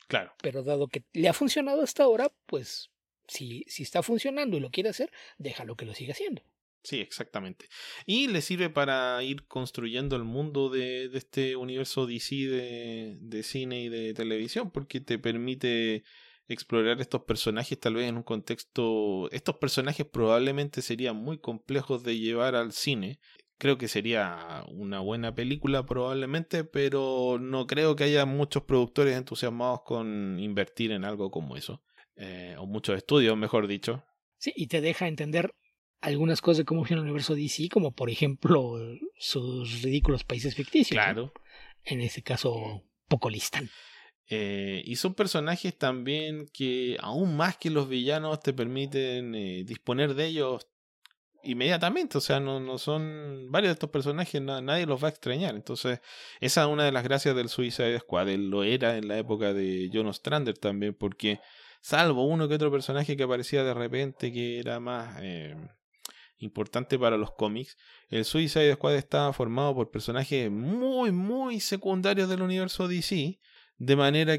Claro. Pero dado que le ha funcionado hasta ahora, pues si, si está funcionando y lo quiere hacer, déjalo que lo siga haciendo. Sí, exactamente. Y le sirve para ir construyendo el mundo de, de este universo D C de, de cine y de televisión, porque te permite explorar estos personajes tal vez en un contexto... Estos personajes probablemente serían muy complejos de llevar al cine. Creo que sería una buena película probablemente, pero no creo que haya muchos productores entusiasmados con invertir en algo como eso. Eh, o muchos estudios, mejor dicho. Sí, y te deja entender algunas cosas de cómo funciona el universo D C, como por ejemplo sus ridículos países ficticios. Claro. ¿No? En ese caso, Pocolistán. Eh, y son personajes también que, aún más que los villanos, te permiten eh, disponer de ellos inmediatamente. O sea, no, no son varios de estos personajes, na, nadie los va a extrañar. Entonces, esa es una de las gracias del Suicide Squad. Él lo era en la época de John Ostrander también, porque salvo uno que otro personaje que aparecía de repente que era más eh, importante para los cómics, el Suicide Squad estaba formado por personajes muy, muy secundarios del universo D C. De manera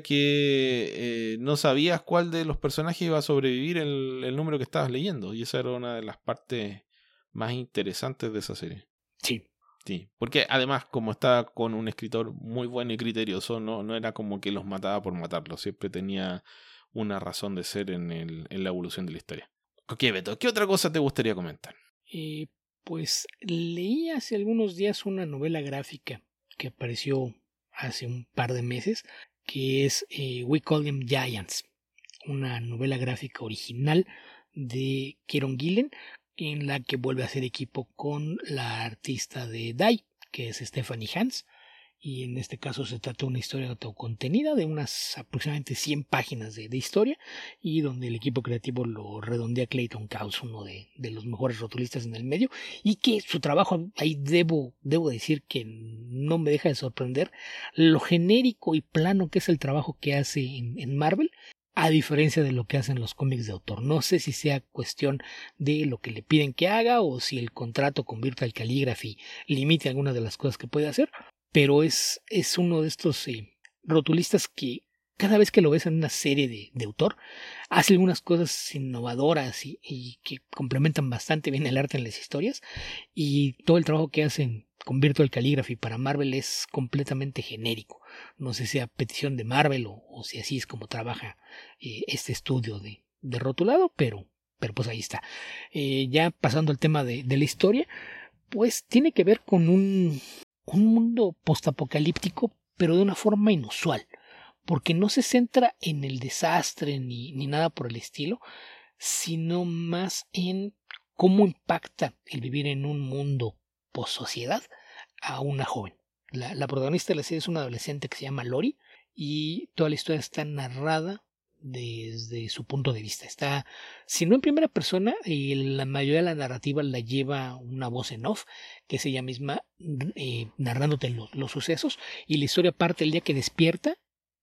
que eh, no sabías cuál de los personajes iba a sobrevivir el, el número que estabas leyendo. Y esa era una de las partes más interesantes de esa serie. Sí. Sí, porque además, como estaba con un escritor muy bueno y criterioso, no, no era como que los mataba por matarlos. Siempre tenía una razón de ser en, el, en la evolución de la historia. Ok, Beto, ¿qué otra cosa te gustaría comentar? Eh, pues leí hace algunos días una novela gráfica que apareció hace un par de meses, que es eh, We Call Them Giants, una novela gráfica original de Kieron Gillen, en la que vuelve a hacer equipo con la artista de Die, que es Stephanie Hans, y en este caso se trata de una historia autocontenida de unas aproximadamente cien páginas de, de historia, y donde el equipo creativo lo redondea Clayton Cowles, uno de, de los mejores rotulistas en el medio, y que su trabajo ahí debo, debo decir que no me deja de sorprender lo genérico y plano que es el trabajo que hace en, en Marvel, a diferencia de lo que hacen los cómics de autor. No sé si sea cuestión de lo que le piden que haga o si el contrato con Virtual Calligraphy limite algunas de las cosas que puede hacer, pero es, es uno de estos eh, rotulistas que cada vez que lo ves en una serie de, de autor, hace algunas cosas innovadoras y, y que complementan bastante bien el arte en las historias, y todo el trabajo que hacen con Virtual Calligraphy para Marvel es completamente genérico. No sé si a petición de Marvel o, o si así es como trabaja eh, este estudio de, de rotulado, pero, pero pues ahí está. Eh, ya pasando al tema de, de la historia, pues tiene que ver con un, un mundo postapocalíptico, pero de una forma inusual, porque no se centra en el desastre ni, ni nada por el estilo, sino más en cómo impacta el vivir en un mundo post-sociedad a una joven. La, la protagonista de la serie es una adolescente que se llama Lori, y toda la historia está narrada desde su punto de vista. Está, si no en primera persona, y la mayoría de la narrativa la lleva una voz en off, que es ella misma eh, narrándote los, los sucesos, y la historia parte el día que despierta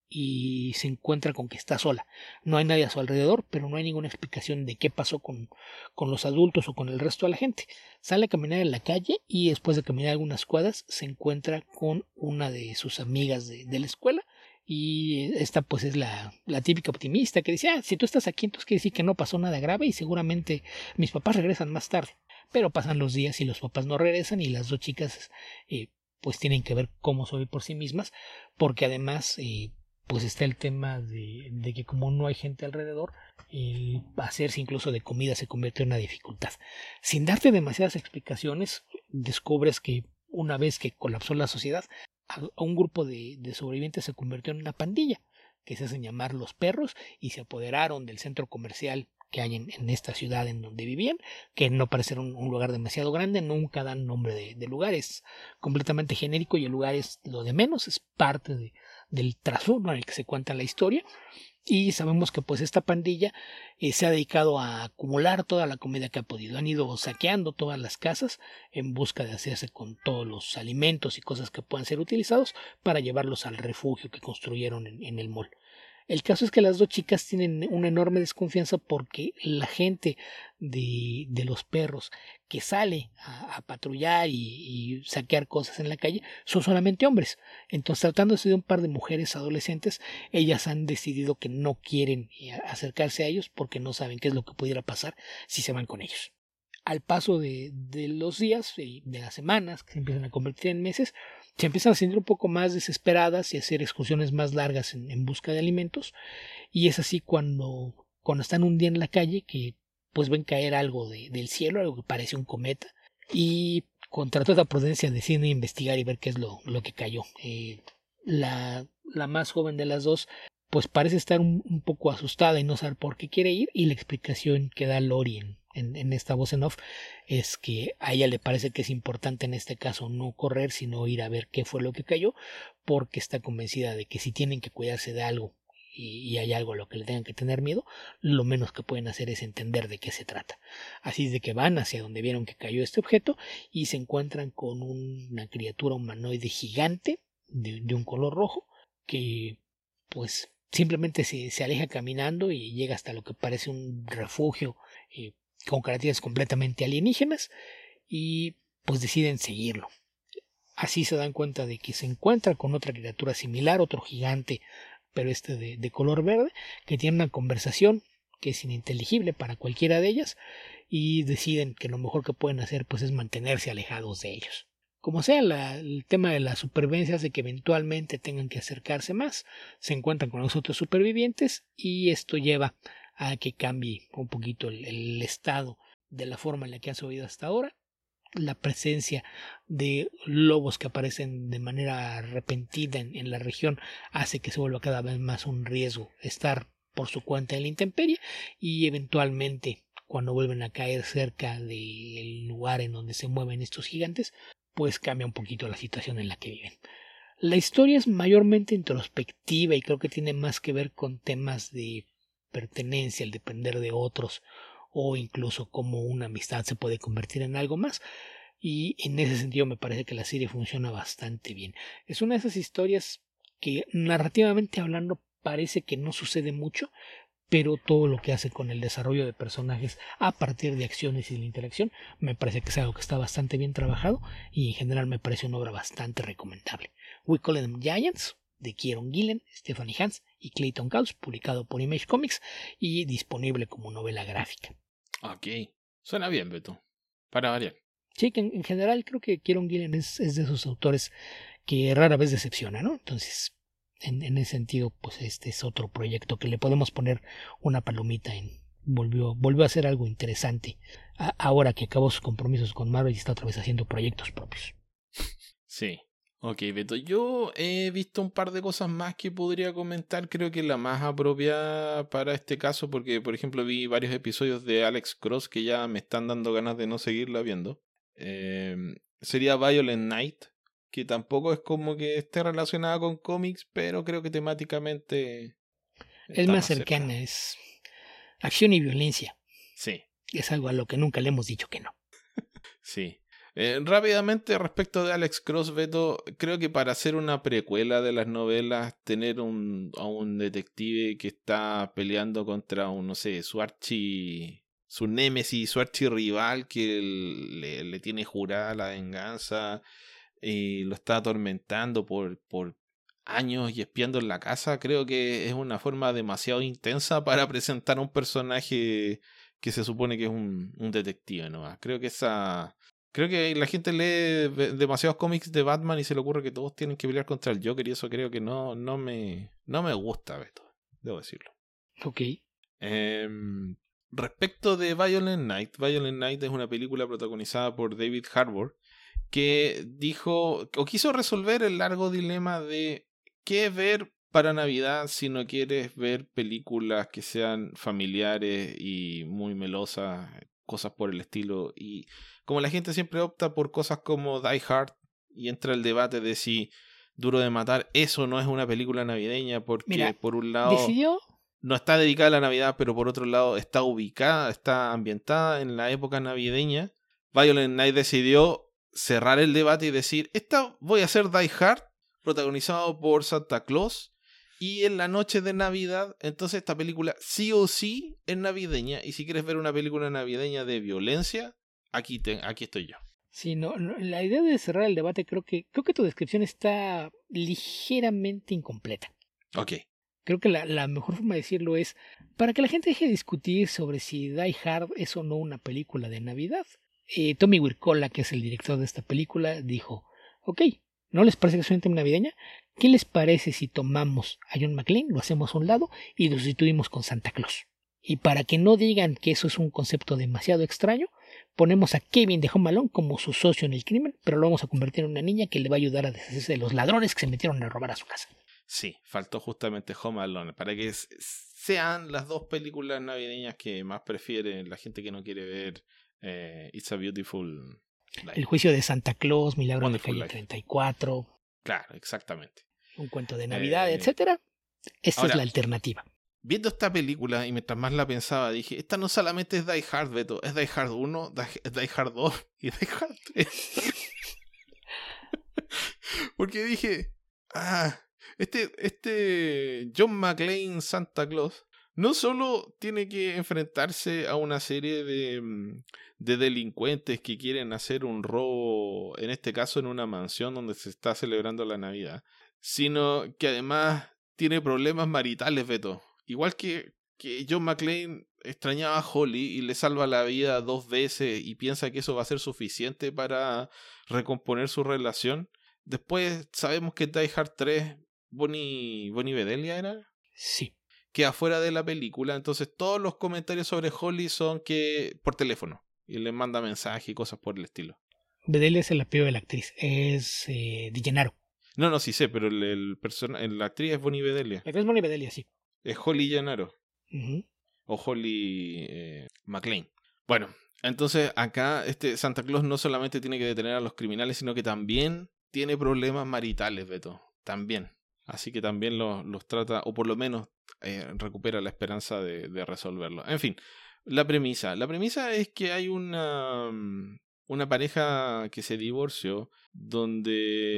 y se encuentra con que está sola. No hay nadie a su alrededor, pero no hay ninguna explicación de qué pasó con, con los adultos o con el resto de la gente. Sale a caminar en la calle y después de caminar algunas cuadras se encuentra con una de sus amigas de, de la escuela, y esta pues es la, la típica optimista que dice, ah, si tú estás aquí entonces quiere decir que no pasó nada grave y seguramente mis papás regresan más tarde. Pero pasan los días y los papás no regresan, y las dos chicas eh, pues tienen que ver cómo sobrevivir por sí mismas, porque además eh, pues está el tema de, de que como no hay gente alrededor, el hacerse incluso de comida se convierte en una dificultad. Sin darte demasiadas explicaciones, descubres que una vez que colapsó la sociedad, a, a un grupo de, de sobrevivientes se convirtió en una pandilla, que se hacen llamar Los Perros, y se apoderaron del centro comercial que hay en, en esta ciudad en donde vivían, que no parece ser un, un lugar demasiado grande. Nunca dan nombre de, de lugar, es completamente genérico y el lugar es lo de menos, es parte de, del trasfondo en el que se cuenta la historia. Y sabemos que pues esta pandilla eh, se ha dedicado a acumular toda la comida que ha podido. Han ido saqueando todas las casas en busca de hacerse con todos los alimentos y cosas que puedan ser utilizados para llevarlos al refugio que construyeron en, en el mall. El caso es que las dos chicas tienen una enorme desconfianza porque la gente de, de los perros que sale a, a patrullar y, y saquear cosas en la calle son solamente hombres. Entonces, tratándose de un par de mujeres adolescentes, ellas han decidido que no quieren acercarse a ellos porque no saben qué es lo que pudiera pasar si se van con ellos. Al paso de, de los días y de las semanas, que se empiezan a convertir en meses, se empiezan a sentir un poco más desesperadas y a hacer excursiones más largas en, en busca de alimentos. Y es así cuando, cuando están un día en la calle que pues ven caer algo de, del cielo, algo que parece un cometa. Y contra toda prudencia deciden investigar y ver qué es lo, lo que cayó. Eh, la, la más joven de las dos pues parece estar un, un poco asustada y no saber por qué quiere ir. Y la explicación que da Lori en, en, en esta voz en off es que a ella le parece que es importante en este caso no correr sino ir a ver qué fue lo que cayó, porque está convencida de que si tienen que cuidarse de algo y, y hay algo a lo que le tengan que tener miedo, lo menos que pueden hacer es entender de qué se trata. Así es de que van hacia donde vieron que cayó este objeto y se encuentran con una criatura humanoide gigante de, de un color rojo que pues simplemente se, se aleja caminando y llega hasta lo que parece un refugio eh, con características completamente alienígenas y pues deciden seguirlo. Así se dan cuenta de que se encuentra con otra criatura similar, otro gigante, pero este de, de color verde, que tiene una conversación que es ininteligible para cualquiera de ellas y deciden que lo mejor que pueden hacer pues es mantenerse alejados de ellos. Como sea, la, el tema de la supervivencia hace que eventualmente tengan que acercarse más, se encuentran con los otros supervivientes y esto lleva a que cambie un poquito el, el estado de la forma en la que han subido hasta ahora. La presencia de lobos que aparecen de manera repentina en, en la región hace que se vuelva cada vez más un riesgo estar por su cuenta en la intemperie y eventualmente cuando vuelven a caer cerca del lugar en donde se mueven estos gigantes pues cambia un poquito la situación en la que viven. La historia es mayormente introspectiva y creo que tiene más que ver con temas de pertenencia, el depender de otros o incluso cómo una amistad se puede convertir en algo más, y en ese sentido me parece que la serie funciona bastante bien. Es una de esas historias que narrativamente hablando parece que no sucede mucho, pero todo lo que hace con el desarrollo de personajes a partir de acciones y de la interacción me parece que es algo que está bastante bien trabajado y en general me parece una obra bastante recomendable. We Call Them Giants, de Kieron Gillen, Stephanie Hans y Clayton Cowles, publicado por Image Comics y disponible como novela gráfica. Ok, suena bien, Beto, para variar. Sí, que en, en general creo que Kieron Gillen es, es de esos autores que rara vez decepciona, ¿no? Entonces, en, en ese sentido, pues este es otro proyecto que le podemos poner una palomita en. Volvió, volvió a hacer algo interesante a, ahora que acabó sus compromisos con Marvel y está otra vez haciendo proyectos propios. Sí. Ok, Beto, yo he visto un par de cosas más que podría comentar, creo que la más apropiada para este caso, porque por ejemplo vi varios episodios de Alex Cross que ya me están dando ganas de no seguirla viendo. Eh, sería Violent Night, que tampoco es como que esté relacionada con cómics, pero creo que temáticamente es más cercana, cerca. Es acción y violencia. Sí. Es algo a lo que nunca le hemos dicho que no. Sí. Eh, rápidamente respecto de Alex Cross, Beto, creo que para hacer una precuela de las novelas, tener un, a un detective que está peleando contra un, no sé, su archi, su némesis, su archirrival que le, le tiene jurada la venganza y lo está atormentando por, por años y espiando en la casa, creo que es una forma demasiado intensa para presentar a un personaje que se supone que es un, un detective, ¿no? Creo que esa... Creo que la gente lee demasiados cómics de Batman y se le ocurre que todos tienen que pelear contra el Joker y eso creo que no, no, me, no me gusta, Beto, debo decirlo. Ok. Eh, respecto de Violent Night, Violent Night es una película protagonizada por David Harbour que dijo o quiso resolver el largo dilema de qué ver para Navidad si no quieres ver películas que sean familiares y muy melosas, cosas por el estilo, y como la gente siempre opta por cosas como Die Hard y entra el debate de si Duro de Matar, eso no es una película navideña porque Mira, por un lado decidió... no está dedicada a la Navidad, pero por otro lado está ubicada, está ambientada en la época navideña. Violent Night decidió cerrar el debate y decir, esta voy a hacer Die Hard, protagonizado por Santa Claus, y en la noche de Navidad, entonces esta película sí o sí es navideña, y si quieres ver una película navideña de violencia, aquí, te, aquí estoy yo. Sí, no, no, la idea de cerrar el debate creo que creo que tu descripción está ligeramente incompleta. Ok. Creo que la, la mejor forma de decirlo es para que la gente deje de discutir sobre si Die Hard es o no una película de Navidad. Eh, Tommy Wirkola, que es el director de esta película, dijo, ok, ¿no les parece que es una tema navideña? ¿Qué les parece si tomamos a John McClane, lo hacemos a un lado y lo sustituimos con Santa Claus? Y para que no digan que eso es un concepto demasiado extraño, ponemos a Kevin de Home Alone como su socio en el crimen, pero lo vamos a convertir en una niña que le va a ayudar a deshacerse de los ladrones que se metieron a robar a su casa. Sí, faltó justamente Home Alone, para que sean las dos películas navideñas que más prefieren la gente que no quiere ver eh, It's a Beautiful Life. El juicio de Santa Claus, Milagro de Wonderful Calle Life. treinta y cuatro. Claro, exactamente. Un cuento de Navidad, Eh, etcétera. Esta ahora, es la alternativa. Viendo esta película y mientras más la pensaba, dije, esta no solamente es Die Hard, Beto, es Die Hard uno, Die Hard dos y Die Hard tres. Porque dije, ah, este, este John McClane Santa Claus no solo tiene que enfrentarse a una serie de, de delincuentes que quieren hacer un robo, en este caso en una mansión donde se está celebrando la Navidad, sino que además tiene problemas maritales, Beto. Igual que, que John McClane extrañaba a Holly y le salva la vida dos veces y piensa que eso va a ser suficiente para recomponer su relación. Después sabemos que Die Hard tres, Bonnie, Bonnie Bedelia era. Sí. Queda fuera de la película, entonces todos los comentarios sobre Holly son que por teléfono y le manda mensajes y cosas por el estilo. Bedelia es el apellido de la actriz, es eh, Di Gennaro. No, no, sí sé, pero el, el persona, la actriz es Bonnie Bedelia. La actriz es Bonnie Bedelia, sí. Es Holly Gennaro. Uh-huh. O Holly eh, McClane. Bueno, entonces acá este Santa Claus no solamente tiene que detener a los criminales, sino que también tiene problemas maritales, Beto. También. Así que también los, los trata, o por lo menos eh, recupera la esperanza de, de resolverlo. En fin, la premisa. La premisa es que hay una, una pareja que se divorció, donde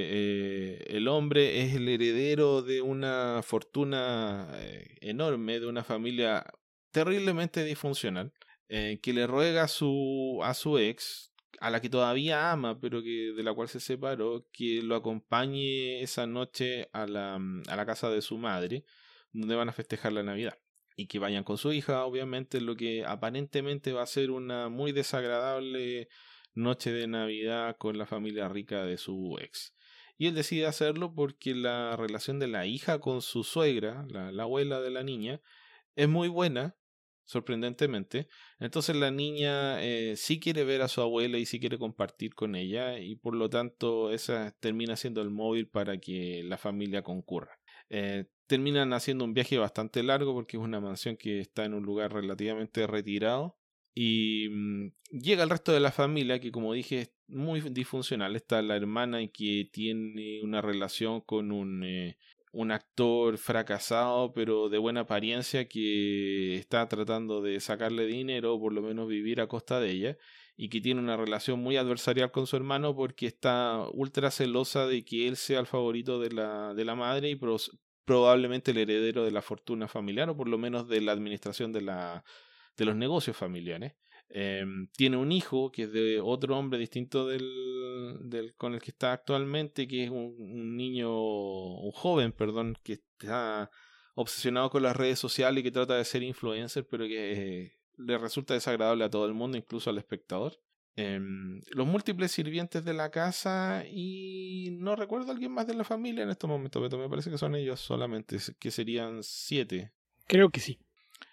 eh, el hombre es el heredero de una fortuna eh, enorme, de una familia terriblemente disfuncional, eh, que le ruega a su, a su ex, a la que todavía ama, pero que de la cual se separó, que lo acompañe esa noche a la, a la casa de su madre, donde van a festejar la Navidad. Y que vayan con su hija, obviamente, lo que aparentemente va a ser una muy desagradable noche de Navidad con la familia rica de su ex. Y él decide hacerlo porque la relación de la hija con su suegra, la, la abuela de la niña, es muy buena, sorprendentemente. Entonces la niña eh, sí quiere ver a su abuela y sí quiere compartir con ella, y por lo tanto esa termina siendo el móvil para que la familia concurra. Eh, terminan haciendo un viaje bastante largo porque es una mansión que está en un lugar relativamente retirado, y mmm, llega el resto de la familia, que como dije es muy disfuncional. Está la hermana que tiene una relación con un eh, un actor fracasado pero de buena apariencia, que está tratando de sacarle dinero o por lo menos vivir a costa de ella, y que tiene una relación muy adversarial con su hermano porque está ultra celosa de que él sea el favorito de la, de la madre y pro, probablemente el heredero de la fortuna familiar, o por lo menos de la administración de, la, de los negocios familiares. Eh, tiene un hijo que es de otro hombre distinto del, del con el que está actualmente, que es un, un niño, un joven, perdón, que está obsesionado con las redes sociales y que trata de ser influencer, pero que eh, le resulta desagradable a todo el mundo, incluso al espectador. Eh, los múltiples sirvientes de la casa, y no recuerdo a alguien más de la familia en estos momentos, pero me parece que son ellos solamente, que serían siete. Creo que sí.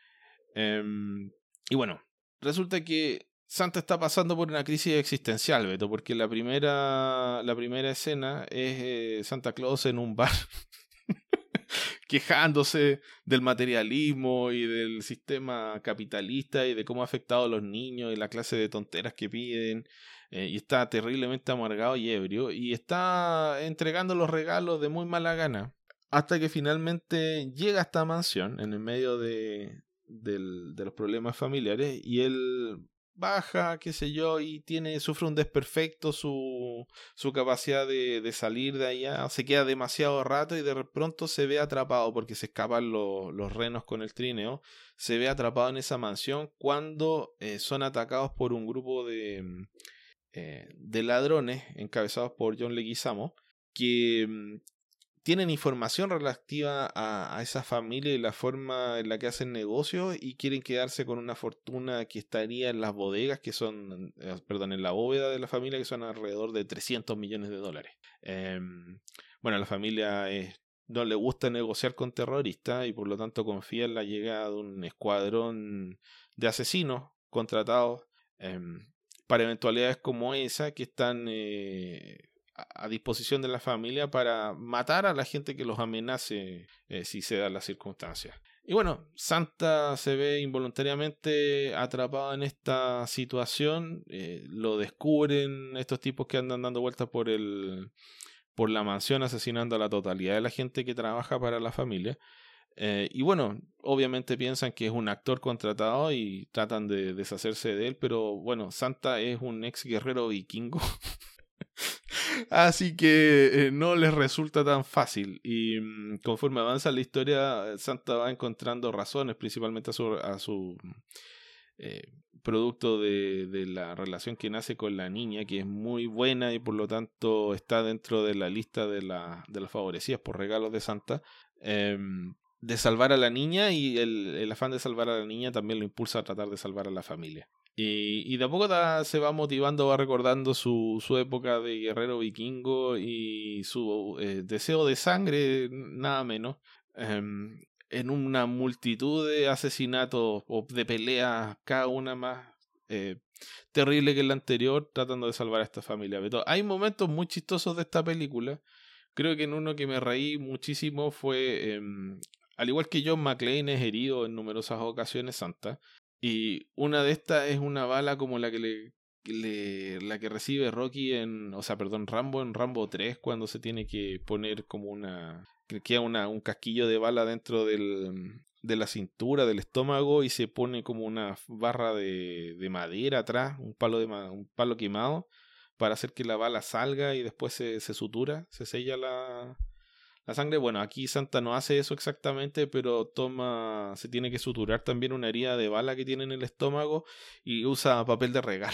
Eh, y bueno, resulta que Santa está pasando por una crisis existencial, Beto, porque la primera, la primera escena es eh, Santa Claus en un bar quejándose del materialismo y del sistema capitalista y de cómo ha afectado a los niños y la clase de tonteras que piden, eh, y está terriblemente amargado y ebrio, y está entregando los regalos de muy mala gana, hasta que finalmente llega a esta mansión en el medio de... Del, de los problemas familiares, y él baja, qué sé yo, y tiene sufre un desperfecto su, su capacidad de, de salir de allá, se queda demasiado rato y de pronto se ve atrapado porque se escapan los, los renos con el trineo, se ve atrapado en esa mansión cuando eh, son atacados por un grupo de, eh, de ladrones encabezados por John Leguizamo que tienen información relativa a, a esa familia y la forma en la que hacen negocios y quieren quedarse con una fortuna que estaría en las bodegas, que son, eh, perdón, en la bóveda de la familia, que son alrededor de trescientos millones de dólares. Eh, bueno, la familia es, no le gusta negociar con terroristas y por lo tanto confía en la llegada de un escuadrón de asesinos contratados eh, para eventualidades como esa que están... Eh, a disposición de la familia para matar a la gente que los amenace eh, si se dan las circunstancias. Y bueno, Santa se ve involuntariamente atrapado en esta situación, eh, lo descubren estos tipos que andan dando vueltas por el por la mansión asesinando a la totalidad de la gente que trabaja para la familia. Eh, y bueno, obviamente piensan que es un actor contratado y tratan de deshacerse de él, pero bueno, Santa es un ex guerrero vikingo. Así que eh, no les resulta tan fácil y mmm, conforme avanza la historia Santa va encontrando razones principalmente a su, a su eh, producto de, de la relación que nace con la niña, que es muy buena y por lo tanto está dentro de la lista de, la, de las favorecidas por regalos de Santa, eh, de salvar a la niña, y el, el afán de salvar a la niña también lo impulsa a tratar de salvar a la familia. Y, y de a poco da, se va motivando, va recordando su, su época de guerrero vikingo y su eh, deseo de sangre, nada menos, eh, en una multitud de asesinatos o de peleas, cada una más eh, terrible que la anterior, tratando de salvar a esta familia. Pero hay momentos muy chistosos de esta película. Creo que en uno que me reí muchísimo fue, eh, al igual que John McClane es herido en numerosas ocasiones, Santa. Y una de estas es una bala como la que le, le la que recibe Rocky en, o sea, perdón, Rambo en Rambo tres, cuando se tiene que poner como una, que queda una, un casquillo de bala dentro del, de la cintura, del estómago, y se pone como una barra de, de madera atrás, un palo de un palo quemado, para hacer que la bala salga y después se, se sutura, se sella la La sangre. Bueno, aquí Santa no hace eso exactamente, pero toma, se tiene que suturar también una herida de bala que tiene en el estómago y usa papel de regalo.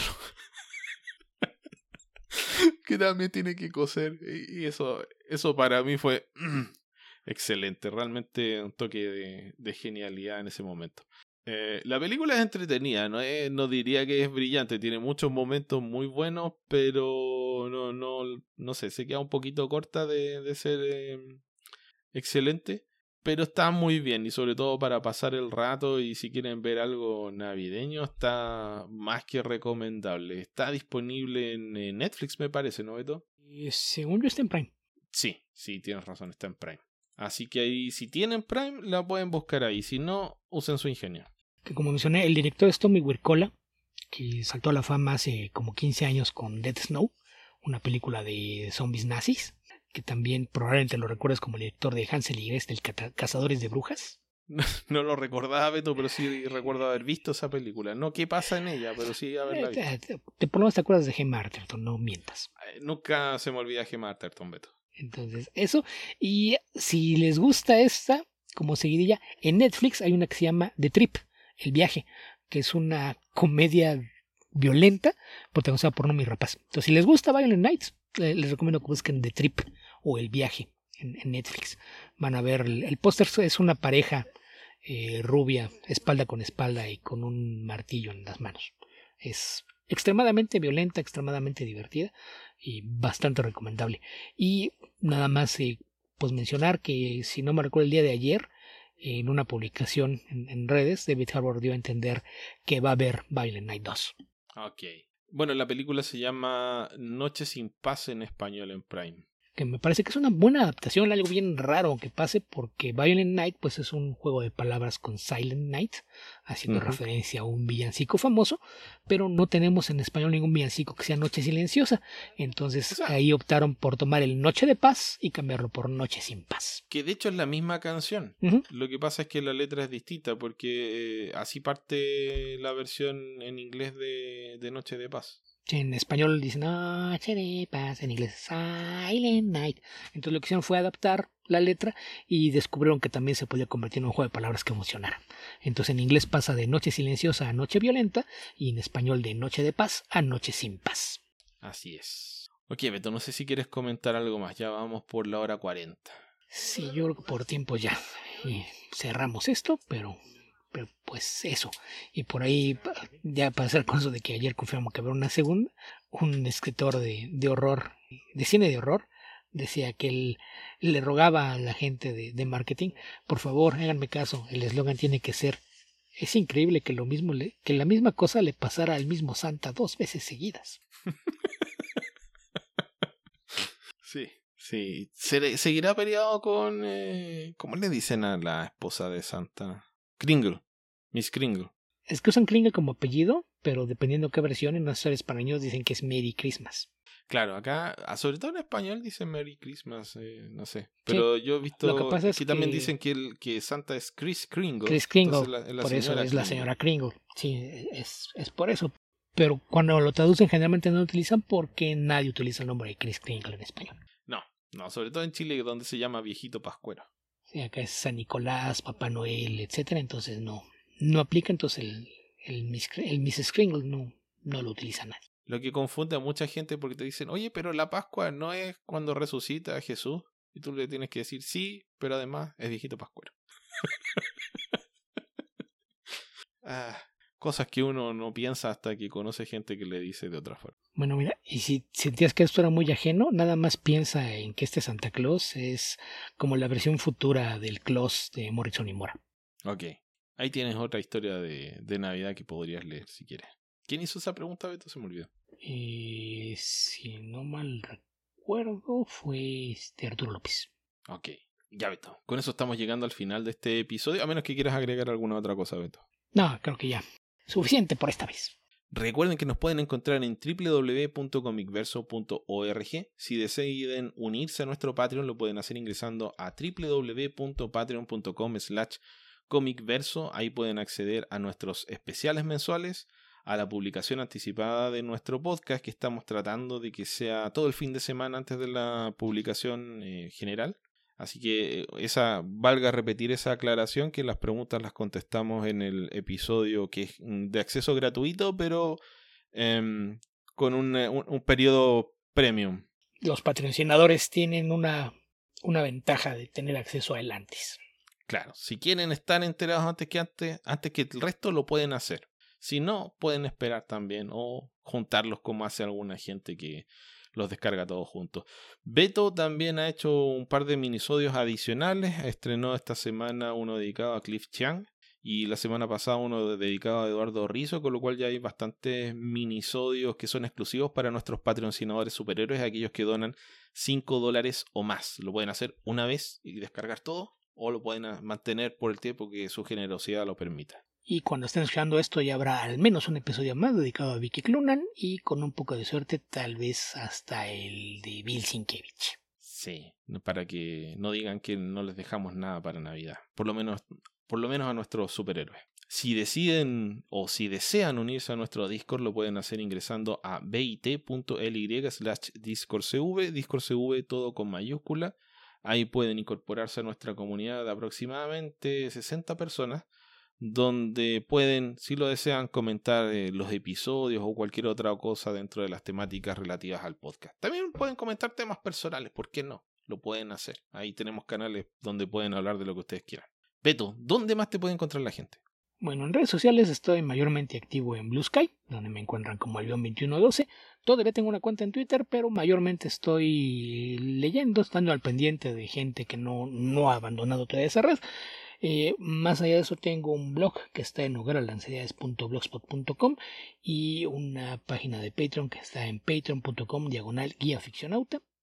Que también tiene que coser. Y eso, eso para mí fue excelente. Realmente un toque de, de genialidad en ese momento. Eh, la película es entretenida, no, es, no diría que es brillante, tiene muchos momentos muy buenos, pero no, no, no sé, se queda un poquito corta de, de ser eh, excelente, pero está muy bien y sobre todo para pasar el rato y si quieren ver algo navideño está más que recomendable. Está disponible en eh, Netflix, me parece, ¿no, Beto? Eh, según yo está en Prime. Sí, sí, tienes razón, está en Prime. Así que ahí, si tienen Prime, la pueden buscar ahí, si no, usen su ingenio. Que como mencioné, el director es Tommy Wirkola, que saltó a la fama hace como quince años con Dead Snow, una película de zombies nazis, que también probablemente lo recuerdas como el director de Hansel y Gretel, Cazadores de Brujas. No, no lo recordaba, Beto, pero sí recuerdo haber visto esa película. No qué pasa en ella, pero sí haberla visto. Eh, te, te, por lo menos te acuerdas de Gemma Arterton, no mientas. Eh, nunca se me olvida Gemma Arterton, Beto. Entonces, eso. Y si les gusta esta, como seguidilla, en Netflix hay una que se llama The Trip, El Viaje, que es una comedia violenta protagonizada por Noomi Rapace. Entonces, si les gusta Violent Nights, les recomiendo que busquen The Trip o El Viaje en, en Netflix. Van a ver, el, el póster es una pareja eh, rubia, espalda con espalda y con un martillo en las manos. Es extremadamente violenta, extremadamente divertida y bastante recomendable. Y nada más eh, pues mencionar que, si no me recuerdo, el día de ayer, en una publicación en, en redes, David Harbour dio a entender que va a haber Violent Night dos. Ok. Bueno, la película se llama Noche sin paz en español en Prime. que me parece que es una buena adaptación, algo bien raro que pase, porque Violent Night pues es un juego de palabras con Silent Night, haciendo uh-huh. referencia a un villancico famoso, pero no tenemos en español ningún villancico que sea Noche Silenciosa, entonces o sea, ahí optaron por tomar el Noche de Paz y cambiarlo por Noche Sin Paz. Que de hecho es la misma canción, uh-huh. lo que pasa es que la letra es distinta, porque eh, así parte la versión en inglés de, de Noche de Paz. En español dicen Noche de Paz, en inglés Silent Night. Entonces lo que hicieron fue adaptar la letra y descubrieron que también se podía convertir en un juego de palabras que emocionara. Entonces en inglés pasa de Noche Silenciosa a Noche Violenta y en español de Noche de Paz a Noche Sin Paz. Así es. Ok, Beto, no sé si quieres comentar algo más. Ya vamos por la hora cuarenta. Sí, yo creo que por tiempo ya y cerramos esto, pero... Pero pues eso. Y por ahí, ya para hacer con eso de que ayer confirmamos que habrá una segunda, un escritor de, de horror, de cine de horror, decía que él le rogaba a la gente de, de marketing, por favor, háganme caso, el eslogan tiene que ser, es increíble que lo mismo le, que la misma cosa le pasara al mismo Santa dos veces seguidas. Sí, sí. ¿Seguirá peleado con, eh, cómo le dicen a la esposa de Santa? Kringle, Miss Kringle. Es que usan Kringle como apellido, pero dependiendo qué versión, en los españoles dicen que es Merry Christmas. Claro, acá, sobre todo en español dicen Merry Christmas, eh, no sé. Pero sí, yo he visto lo que pasa es que, que también dicen que, el, que Santa es Chris Kringle. Chris Kringle, la, la por eso es Kringle. la señora Kringle. Sí, es, es por eso. Pero cuando lo traducen generalmente no lo utilizan porque nadie utiliza el nombre de Chris Kringle en español. No, no, sobre todo en Chile donde se llama Viejito Pascuero. Sí, acá es San Nicolás, Papá Noel, etcétera, entonces no, no aplica, entonces el, el, Miss, el missus Kringle no, no lo utiliza nadie. Lo que confunde a mucha gente porque te dicen, oye, pero la Pascua no es cuando resucita a Jesús. Y tú le tienes que decir, sí, pero además es Viejito Pascuero. ah, cosas que uno no piensa hasta que conoce gente que le dice de otra forma. Bueno, mira, y si sentías que esto era muy ajeno, nada más piensa en que este Santa Claus es como la versión futura del Claus de Morrison y Mora. Ok, ahí tienes otra historia de, de Navidad que podrías leer si quieres. ¿Quién hizo esa pregunta, Beto? Se me olvidó. Eh, si no mal recuerdo, fue este Arturo López. Ok, ya, Beto. Con eso estamos llegando al final de este episodio, a menos que quieras agregar alguna otra cosa, Beto. No, creo que ya. Suficiente por esta vez. Recuerden que nos pueden encontrar en doble u doble u doble u punto comicverso punto org. Si deciden unirse a nuestro Patreon, lo pueden hacer ingresando a doble u doble u doble u punto patreon punto com slash comicverso. Ahí pueden acceder a nuestros especiales mensuales, a la publicación anticipada de nuestro podcast, que estamos tratando de que sea todo el fin de semana antes de la publicación eh, general. Así que esa valga repetir esa aclaración, que las preguntas las contestamos en el episodio que es de acceso gratuito, pero eh, con un, un, un periodo premium. Los patrocinadores tienen una, una ventaja de tener acceso a él antes. Claro, si quieren estar enterados antes que antes, antes que el resto, lo pueden hacer. Si no, pueden esperar también o juntarlos como hace alguna gente que los descarga todos juntos. Beto también ha hecho un par de minisodios adicionales. Estrenó esta semana uno dedicado a Cliff Chiang y la semana pasada uno dedicado a Eduardo Rizzo, con lo cual ya hay bastantes minisodios que son exclusivos para nuestros patrocinadores superhéroes, aquellos que donan cinco dólares o más. Lo pueden hacer una vez y descargar todo, o lo pueden mantener por el tiempo que su generosidad lo permita. Y cuando estén escuchando esto ya habrá al menos un episodio más dedicado a Vicky Clunan y con un poco de suerte tal vez hasta el de Bill Sienkiewicz. Sí, para que no digan que no les dejamos nada para Navidad. Por lo menos, por lo menos a nuestros superhéroes. Si deciden o si desean unirse a nuestro Discord, lo pueden hacer ingresando a bit.ly slash discordcv, discordcv todo con mayúscula. Ahí pueden incorporarse a nuestra comunidad de aproximadamente sesenta personas, donde pueden, si lo desean, comentar eh, los episodios o cualquier otra cosa dentro de las temáticas relativas al podcast. También pueden comentar temas personales, ¿por qué no? Lo pueden hacer. Ahí tenemos canales donde pueden hablar de lo que ustedes quieran. Beto, ¿dónde más te puede encontrar la gente? Bueno, en redes sociales estoy mayormente activo en Blue Sky, donde me encuentran como Albion veintiuno doce. Todavía tengo una cuenta en Twitter, pero mayormente estoy leyendo, estando al pendiente de gente que no, no ha abandonado toda esa red. Eh, más allá de eso tengo un blog que está en hogueralancerías punto blogspot punto com y una página de Patreon que está en patreon punto com diagonal guía ficcionauta.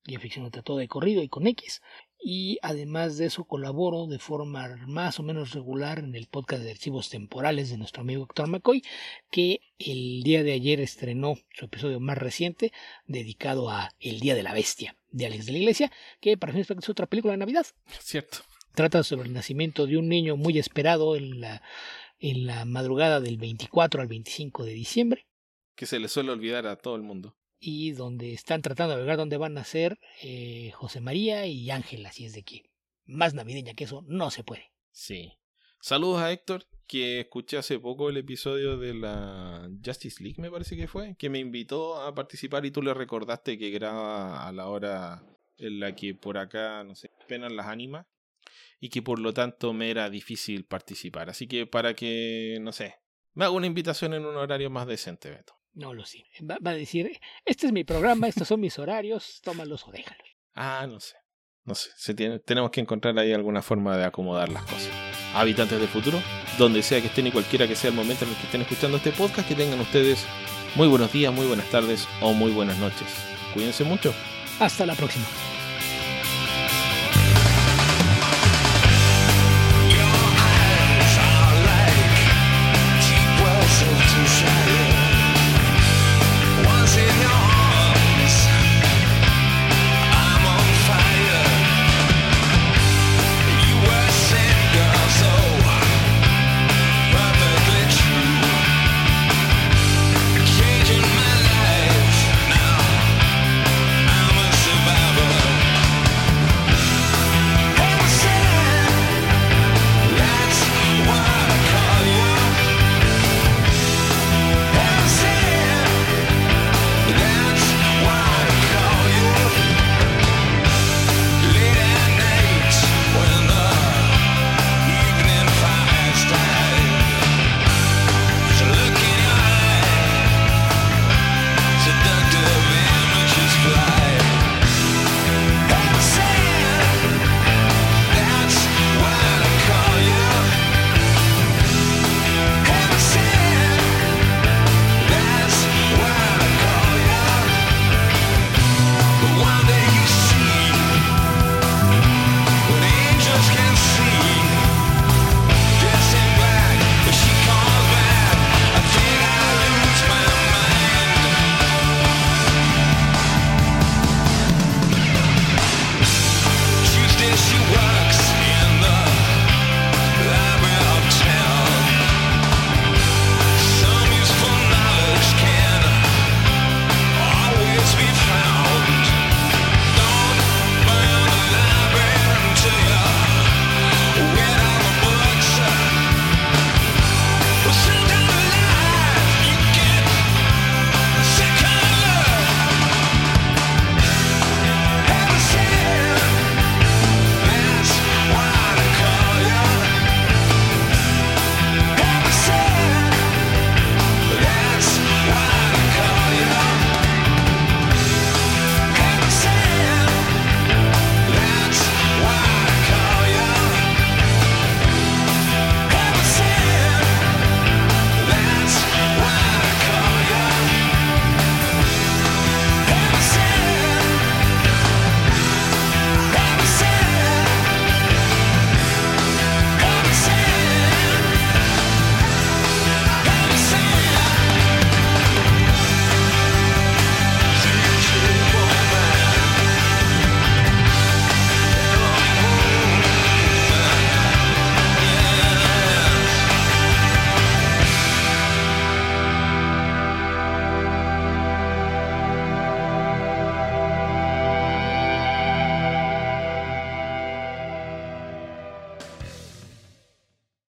y ficción lo trató de corrido y con X. Y además de eso colaboro de forma más o menos regular en el podcast de Archivos Temporales de nuestro amigo Héctor McCoy, que el día de ayer estrenó su episodio más reciente dedicado a El Día de la Bestia de Alex de la Iglesia, que para mí es otra película de Navidad. Cierto. Trata sobre el nacimiento de un niño muy esperado en la, en la madrugada del veinticuatro al veinticinco de diciembre. Que se le suele olvidar a todo el mundo. Y donde están tratando de ver dónde van a ser eh, José María y Ángel, así es de que más navideña que eso no se puede. Sí. Saludos a Héctor, que escuché hace poco el episodio de la Justice League, me parece que fue, que me invitó a participar y tú le recordaste que graba a la hora en la que por acá, no sé, penan las ánimas y que por lo tanto me era difícil participar. Así que para que, no sé, me hago una invitación en un horario más decente, Beto. No lo sé. Va, va a decir, este es mi programa, estos son mis horarios, tómalos o déjalos. Ah, no sé. No sé. Se tiene, tenemos que encontrar ahí alguna forma de acomodar las cosas. Habitantes del futuro, donde sea que estén y cualquiera que sea el momento en el que estén escuchando este podcast, que tengan ustedes muy buenos días, muy buenas tardes o muy buenas noches. Cuídense mucho. Hasta la próxima.